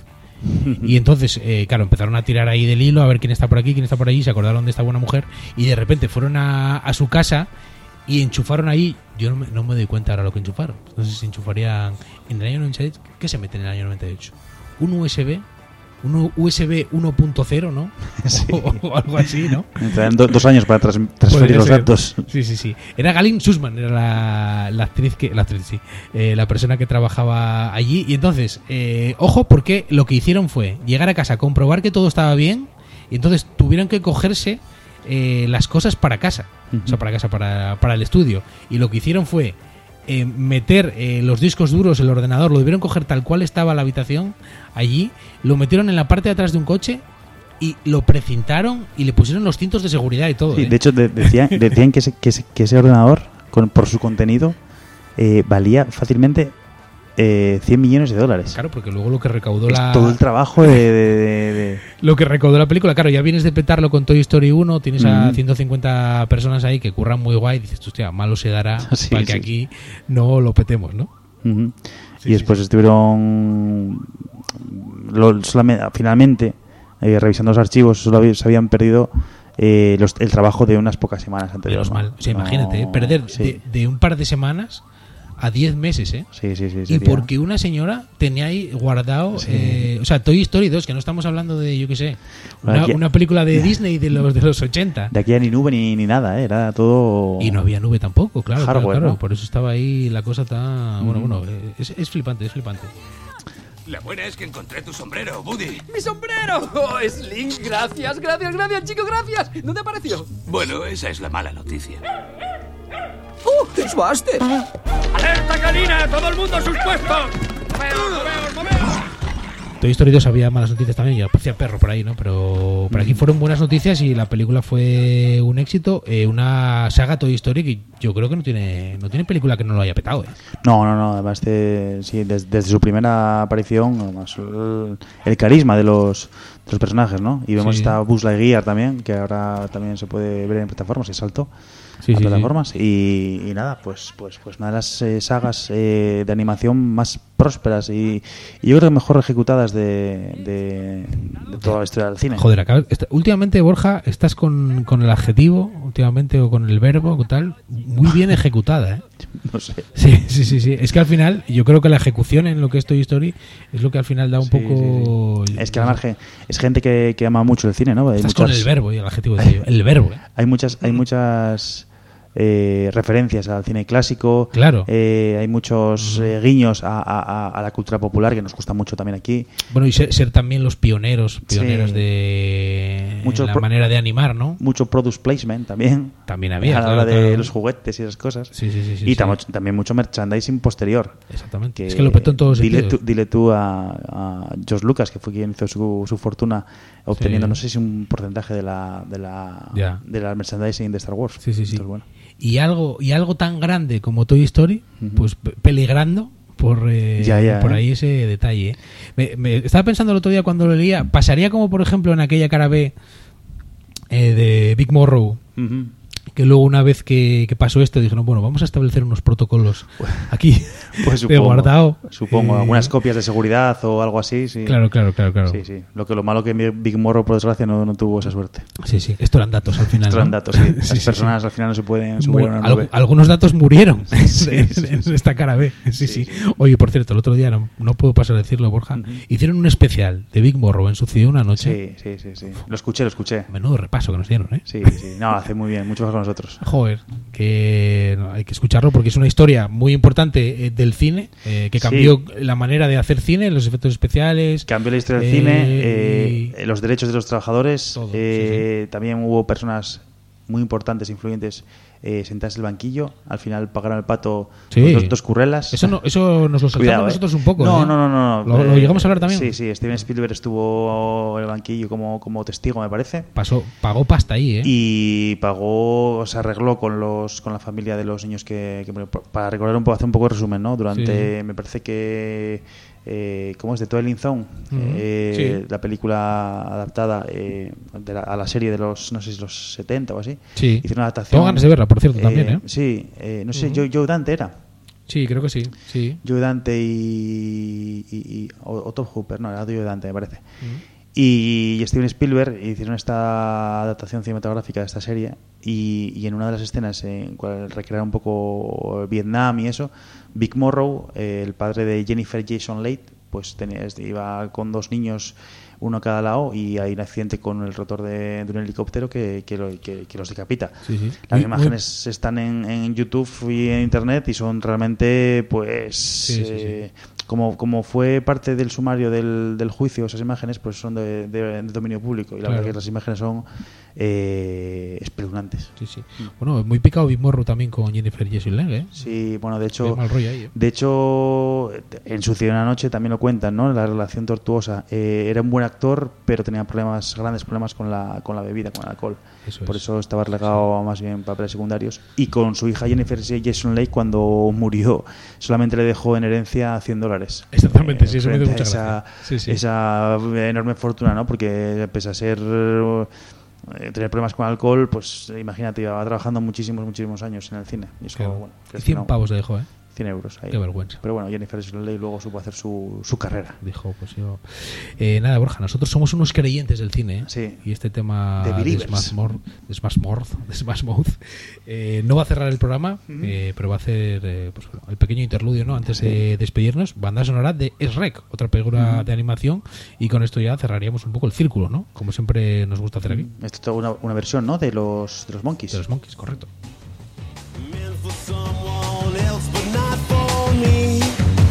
Y entonces, eh, claro, empezaron a tirar ahí del hilo a ver quién está por aquí, quién está por allí, se acordaron de esta buena mujer y de repente fueron a, a su casa y enchufaron ahí. Yo no me, no me doy cuenta ahora lo que enchufaron. No sé si enchufarían en el año noventa y ocho. ¿Qué se mete en el año noventa y ocho? Un U S B, un U S B uno punto cero, ¿no? Sí. O, o algo así, ¿no? Traen do, dos años para tras, transferir los datos. Sí, sí, sí. Era Galin Sussman, era la, la actriz que, la actriz, sí, eh, la persona que trabajaba allí. Y entonces, eh, ojo, porque lo que hicieron fue llegar a casa, comprobar que todo estaba bien, y entonces tuvieron que cogerse eh, las cosas para casa, uh-huh. o sea, para casa, para, para el estudio. Y lo que hicieron fue eh, meter eh, los discos duros, el ordenador, lo debieron coger tal cual estaba la habitación allí, lo metieron en la parte de atrás de un coche y lo precintaron y le pusieron los cintos de seguridad y todo. Sí, ¿eh? De hecho, de, decían, decían que, ese, que, ese, que ese ordenador, con, por su contenido, eh, valía fácilmente eh, cien millones de dólares. Claro, porque luego lo que recaudó es la... todo el trabajo de, de, de, de... Lo que recaudó la película, claro, ya vienes de petarlo con Toy Story uno, tienes a mm. ciento cincuenta personas ahí que curran muy guay y dices, hostia, malo se dará sí, para que sí. aquí no lo petemos, ¿no? Uh-huh. Sí, y después sí, estuvieron... Lo, solamente, finalmente, eh, revisando los archivos, solo se habían perdido eh, los, el trabajo de unas pocas semanas anteriores. Mal. O sea, no, imagínate, ¿eh? perder sí. de, de un par de semanas a diez meses, ¿eh? Sí, sí, sí. Y sería. porque una señora tenía ahí guardado, sí. eh, o sea, Toy Story dos, que no estamos hablando de, yo qué sé, una, aquí, una película de Disney de los de los ochenta. De aquí ni nube ni, ni nada, ¿eh? Era todo... Y no había nube tampoco, claro, hardware, claro, claro. ¿no? Por eso estaba ahí la cosa tan... Mm. Bueno, bueno, es, es flipante, es flipante. La buena es que encontré tu sombrero, Woody. ¡Mi sombrero! ¡Oh, Sling! Gracias, gracias, gracias, chico, gracias. ¿Dónde apareció? Bueno, esa es la mala noticia. ¡Oh, es Buster! ¡Alerta canina! ¡Todo el mundo a sus puestos! ¡Moveos, moveos, moveos! Toy Story dos había malas noticias también, ya parecía perro por ahí, ¿no? Pero por aquí fueron buenas noticias y la película fue un éxito. Eh, una saga Toy Story que yo creo que no tiene no tiene película que no lo haya petado, ¿eh? No, no, no. Además, de, sí, desde, desde su primera aparición, además, el, el carisma de los, de los personajes, ¿no? Y vemos sí. esta Buzz Lightyear también, que ahora también se puede ver en plataformas, se saltó. sí, a sí, plataformas. Sí. Y, y nada, pues pues pues una de las eh, sagas eh, de animación más prósperas y, y yo creo que mejor ejecutadas de, de, de toda la historia del cine. Joder, acá, está, últimamente, Borja, estás con, con el adjetivo, últimamente, o con el verbo, o tal, muy bien ejecutada, ¿eh? No sé. Sí, sí, sí, sí. Es que al final, yo creo que la ejecución en lo que es Toy Story es lo que al final da un Sí, poco... sí, sí. Es que al margen, es gente que, que ama mucho el cine, ¿no? Hay Estás muchas, con el verbo y el adjetivo, decía yo. El verbo, ¿eh? hay muchas, hay muchas eh, referencias al cine clásico. Claro. Eh, hay muchos eh, guiños a, a, a la cultura popular que nos gusta mucho también aquí. Bueno, y ser, ser también los pioneros, pioneros Sí. de Mucho la pro- manera de animar, ¿no? Mucho product placement también. También había, a la claro, hora de claro. los juguetes y esas cosas. Sí, sí, sí, sí, y sí. tam- también mucho merchandising posterior. Exactamente. Que Es que lo petó en todos dile sentidos. tú, dile tú a, a George Lucas, que fue quien hizo su, su fortuna obteniendo, Sí. no sé si un porcentaje de la de la, Ya. de la merchandising de Star Wars. Sí, sí, sí. Entonces, bueno. Y algo y algo tan grande como Toy Story, Ujú. pues pe- peligrando por eh, Ya, ya, por ¿eh? ahí ese detalle. ¿eh? Me, me estaba pensando el otro día cuando lo leía, pasaría como por ejemplo en aquella cara B eh, de Big Morrow, Ujú. que luego una vez que, que pasó esto dijeron, bueno, vamos a establecer unos protocolos aquí Pues de supongo, guardado. supongo Eh, algunas copias de seguridad o algo así. Sí. Claro, claro, claro, claro. Sí, sí. Lo que lo malo que Big Morrow, por desgracia, no, no tuvo esa suerte. Sí, sí. Esto eran datos al final. Estos eran ¿no? datos, sí. Sí, Las sí, sí. personas al final no se pueden Mu- subir a una algu- nube. algunos datos murieron Sí, sí, en, sí, en sí. esta cara B. Sí, sí, Sí, sí. Oye, por cierto, el otro día no, no puedo pasar a decirlo, Borja. Ujú. Hicieron un especial de Big Morrow en Sucedió una noche. Sí, sí, sí, sí. Lo escuché, lo escuché. Menudo repaso que nos dieron, ¿eh? Sí, sí. No, hace muy bien, mucho más con nosotros. Joder, que no, hay que escucharlo porque es una historia muy importante eh, del cine, eh, que cambió Sí. la manera de hacer cine, los efectos especiales. Cambió la historia del eh, cine, y- eh, los derechos de los trabajadores. Todo, eh, También hubo personas muy importantes, influyentes, eh, sentadas en el banquillo. Al final pagaron el pato Sí. con dos, dos currelas. Eso, no, eso nos lo saltamos Cuidado, ¿eh? nosotros un poco. No, ¿eh? no, no, no. no. ¿Lo, lo Eh, llegamos a hablar también? Sí, sí. Steven Spielberg estuvo en el banquillo como, como testigo, me parece. Pasó, pagó pasta ahí, ¿eh? Y pagó, se arregló con los con la familia de los niños que, que para recordar un poco, hacer un poco de resumen, ¿no? Durante, Sí. me parece que eh, ¿cómo es? The Twilight Zone, Ujú, eh, sí. la película adaptada eh, de la- a la serie de los, no sé si los setenta o así. Sí. Hicieron una adaptación. Tengo ganas de verla, por cierto, también, ¿eh? Sí, eh, no sé, Ujú. Joe, Joe Dante era. Sí, creo que sí. sí. Joe Dante y, y, y- o, o Top Hooper, no, era Joe Dante, me parece. Y Steven Spielberg hicieron esta adaptación cinematográfica de esta serie y, y en una de las escenas en cual recrearon un poco Vietnam y eso, Big Morrow, eh, el padre de Jennifer Jason Leigh, pues tenía, iba con dos niños, uno a cada lado, y hay un accidente con el rotor de, de un helicóptero que, que, lo- que- que los decapita. Sí, sí. Las Muy- imágenes están en, en YouTube y en Internet y son realmente, pues, Sí, sí, sí. eh, como, como fue parte del sumario del, del juicio, esas imágenes pues son de, de- de dominio público. Y la Claro. verdad que las imágenes son eh, espeluznantes. Sí, sí. Bueno, muy picado Big Morrow también con Jennifer Jason Leigh, ¿eh? Sí, bueno, de Qué hecho... mal rollo ahí, ¿eh? De hecho, en Su ciudad una noche también lo cuentan, ¿no? La relación tortuosa. Eh, era un buen actor, pero tenía problemas, grandes problemas con la, con la bebida, con el alcohol. Eso Por es. eso estaba relegado a más bien papeles secundarios. Y con su hija Jennifer Jason Leigh, cuando murió, solamente le dejó en herencia cien dólares. Exactamente, sí, eso me dio frente a mucha esa, gracia. Sí, sí. esa enorme fortuna, ¿no? Porque pese a ser... eh, tener problemas con alcohol, pues imagínate, iba trabajando muchísimos, muchísimos años en el cine. Y eso, Qué- bueno, que al cien final- pavos le dejó, ¿eh? cien euros. Ahí. Qué vergüenza. Pero bueno, Jennifer Leigh luego supo hacer su, su carrera. Dijo, pues yo... Eh, nada, Borja, nosotros somos unos creyentes del cine, ¿eh? Sí. Y este tema The de Believers. Smash Mouth, de Smash Mouth, de Smash Mouth, eh, no va a cerrar el programa, eh, pero va a hacer eh, pues, el pequeño interludio, ¿no? Antes de despedirnos, banda sonora de S-Rec, otra película de animación, y con esto ya cerraríamos un poco el círculo, ¿no? Como siempre nos gusta hacer aquí. Esto es una, una versión, ¿no? De los, de los Monkeys. De los Monkeys, correcto. Meant for someone else, but not for me.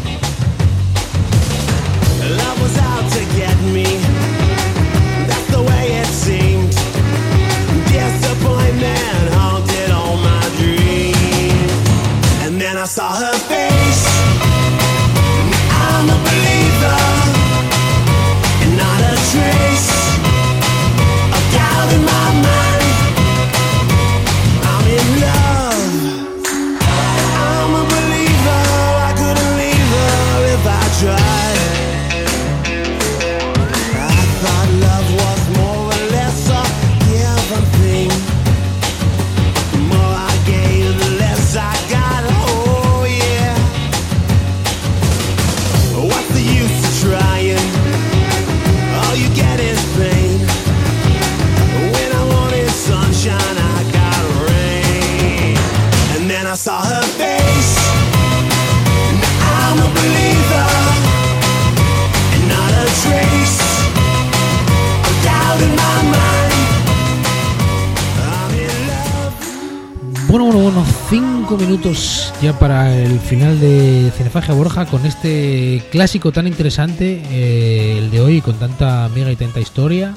Love was out to get me. That's the way it seemed. Disappointment haunted all my dreams. And then I saw her face. I'm a believer, and not a trace of doubt in my mind. I'm in love. cinco minutos ya para el final de Cinefagia Borja con este clásico tan interesante, eh, el de hoy, con tanta amiga y tanta historia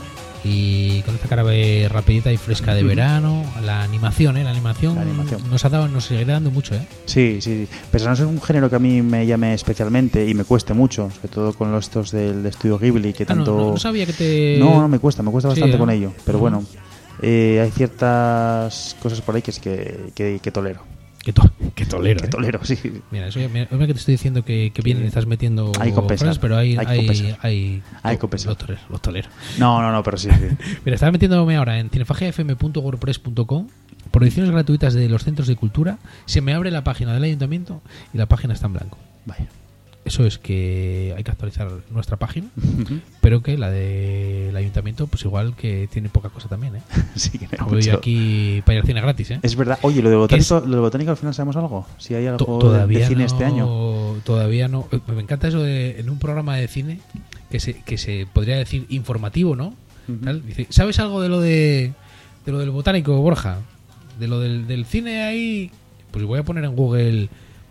y con esta cara de rapidita y fresca de verano. La animación, ¿eh? La animación, La animación. nos ha dado, nos seguirá dando mucho, ¿eh? Sí, sí, sí. Pero no es un género que a mí me llame especialmente y me cueste mucho, sobre todo con los estos del estudio Ghibli, que Ah, no, tanto... no, no sabía que te... No, no, me cuesta, me cuesta Sí, bastante ¿eh? con ello. Pero Ujú. bueno, eh, hay ciertas cosas por ahí que, es que, que, que tolero. Que, to- que tolero, Que ¿eh? tolero, sí. Mira, eso, mira, mira que te estoy diciendo que, que bien le estás metiendo Hay que compensar, frases, pero hay, hay que hay, compensar. hay, Hay que compensar. Los toleros, los toleros. No, no, no, pero sí, sí. Mira, estaba metiéndome ahora en cinefagiafm punto wordpress punto com, producciones gratuitas de los centros de cultura. Se me abre la página del ayuntamiento y la página está en blanco. Vaya. Eso es que hay que actualizar nuestra página, pero que la del ayuntamiento, pues igual que tiene poca cosa también, ¿eh? Sí, que no Como mucho. yo aquí para ir al cine gratis, ¿eh? Es verdad. Oye, lo de botánico, lo de botánico al final sabemos algo. Si hay algo To- de- todavía de cine no, este año. Todavía no. Eh, Me encanta eso de en un programa de cine que se, que se podría decir informativo, ¿no? Ujú. Tal, dice, ¿sabes algo de lo de, de lo del botánico, Borja? De lo del, del cine ahí. Pues voy a poner en Google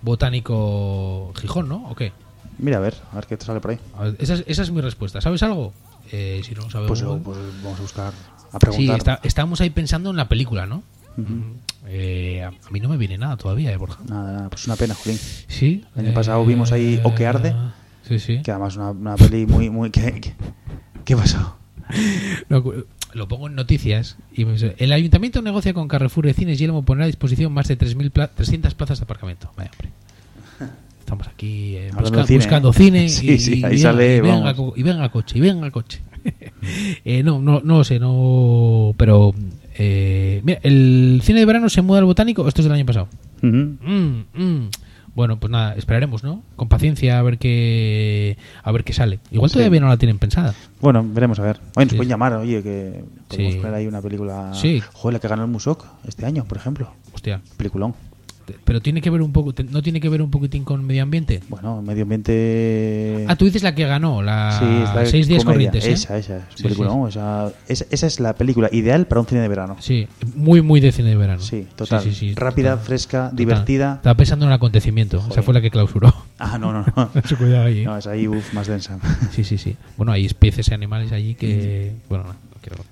botánico Gijón, ¿no? ¿O qué? Mira, a ver, a ver qué te sale por ahí. A ver, esa, es, esa es mi respuesta. ¿Sabes algo? Eh, si no lo sabemos. Pues, lo- pues vamos a buscar, a preguntar. Sí, está- estábamos ahí pensando en la película, ¿no? Ujú. Eh, a, a mí no me viene nada todavía, eh, Borja. Nada, nada, pues una pena, Jolín. Sí. El año pasado vimos ahí O que arde. Sí, sí. Que además una, una peli muy, muy... ¿Qué, qué, qué pasó? Lo, lo pongo en noticias y me dice, el ayuntamiento negocia con Carrefour de Cines y Yelmo pondrá a disposición más de tres mil pla- trescientas plazas de aparcamiento. Vaya, hombre. Estamos aquí eh, Hablando busca- de cine, buscando ¿eh? cine Sí, y, sí, y ahí venga- sale, y venga, vamos. co- y venga coche, y venga coche. eh, no, no, no lo sé, no, pero eh, mira, el cine de verano se muda al Botánico. Esto es del año pasado. Ujú. Mm, mm. Bueno, pues nada, esperaremos, ¿no? Con paciencia a ver qué a ver qué sale. Igual Sí. todavía no la tienen pensada. Bueno, veremos a ver. Oye, nos Sí. pueden llamar, oye, que podemos Sí. poner ahí una película... Sí. Joder, la que ganó el Musoc este año, por ejemplo. Hostia. Peliculón. Pero tiene que ver un poco, te- no tiene que ver un poquitín con medio ambiente. Bueno, medio ambiente... Ah, tú dices la que ganó, la Sí, es la seis días comedia. corrientes, ¿eh? Esa, esa. Es un Sí, peliculón, esa, esa, esa es la película ideal para un cine de verano. Sí, muy muy de cine de verano. Sí, total. Sí, sí, sí, Rápida, total. fresca, Total. divertida. Estaba pensando en el acontecimiento. Esa Joder. fue la que clausuró. Ah, no, no, no. Mucho cuidado ahí. No, es ahí, uf, más densa. Sí, sí, sí. Bueno, hay especies y animales allí que... Bueno, no, no quiero...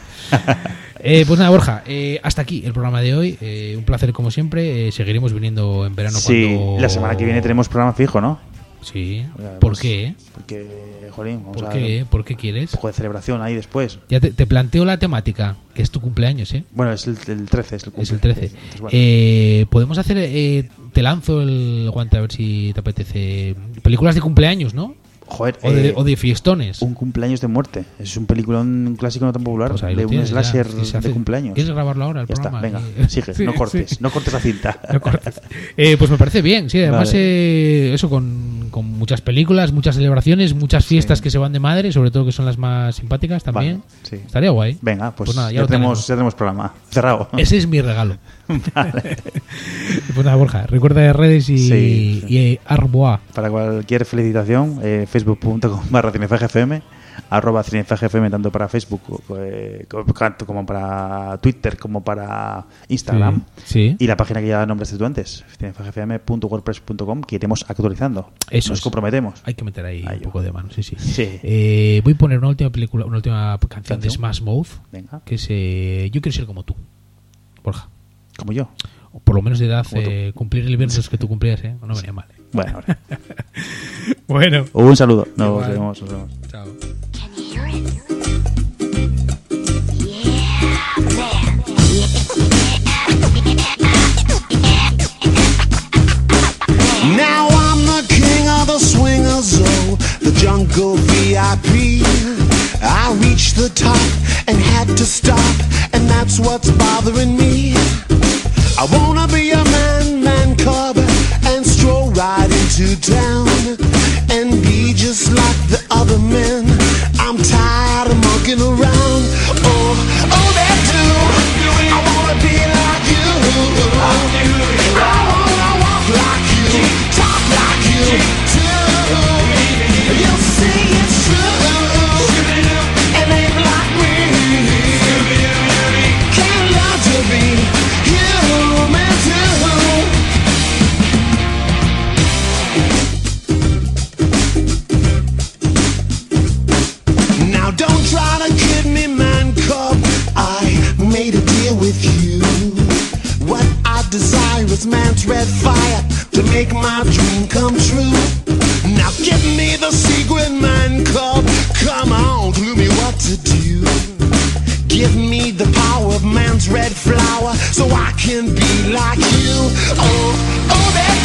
Eh, pues nada, Borja, eh, hasta aquí el programa de hoy. Eh, un placer como siempre. Eh, seguiremos viniendo en verano Sí, cuando... la semana que viene tenemos programa fijo, ¿no? Sí. Además, ¿Por qué? Porque, jolín, vamos ¿Por a qué? ¿Por qué quieres? un poco de celebración ahí después. Ya te, te planteo la temática, que es tu cumpleaños, ¿eh? Bueno, es el, el trece, es el, Es el cumple. trece. Entonces, bueno. Eh, Podemos hacer... eh, te lanzo el guante a ver si te apetece. Películas de cumpleaños, ¿no? Joder, O de, eh, o de fiestones. un cumpleaños de muerte. Es un peliculón, un clásico no tan popular, Pues ahí de lo un tienes, ya. slasher Y se hace- de cumpleaños. ¿Quieres grabarlo ahora el Ya está, programa? venga, Y- sigue, Sí, no cortes, sí. no cortes la cinta. No cortes. Eh, pues me parece bien, sí. Además, Vale. eh, eso con, con muchas películas, muchas celebraciones, muchas fiestas Sí. que se van de madre, sobre todo que son las más simpáticas también. Vale, sí. Estaría guay. Venga, pues, Pues nada, ya ya, lo tenemos, tenemos. ya tenemos programa cerrado. Ese es mi regalo. Vale. Pues nada, Borja, recuerda de redes y, Sí, sí. y eh, Arboa. Para cualquier felicitación, eh, facebook punto com barra cinefagfm, arroba cinefagfm tanto para Facebook eh, co- tanto como para Twitter como para Instagram. Sí. Y la página que ya nombraste tú antes, cinefagfm punto wordpress punto com, que iremos actualizando. Eso Nos es. comprometemos. Hay que meter ahí Ahí un yo. poco de mano, sí, sí. Sí. Eh, voy a poner una última película, una última canción de ¿Canción? Smash Mouth, Venga, que es eh, Yo quiero ser como tú, Borja. como yo. O por lo menos de edad, Como tú. eh, cumplir el viernes que tú cumplías, ¿eh? No venía mal. ¿eh? Bueno, ahora. Bueno. Un saludo. Nos Igual. vemos. Nos vemos. Chao. Can you hear it? Yeah, man. Now I'm the king of the swingers, oh, the jungle V I P. I reached the top and had to stop, and that's what's bothering me. I wanna be a man, man cub, and stroll right into town, and be just like the other men. I'm tired of monkeying around. Oh, oh, that do. I wanna be like you. I wanna walk like you, talk like you too. You see it's true, and ain't like me. Can't love to be human too. make my dream come true. Now give me the secret man club. Come on, tell me what to do. Give me the power of man's red flower, so I can be like you. Oh, oh, that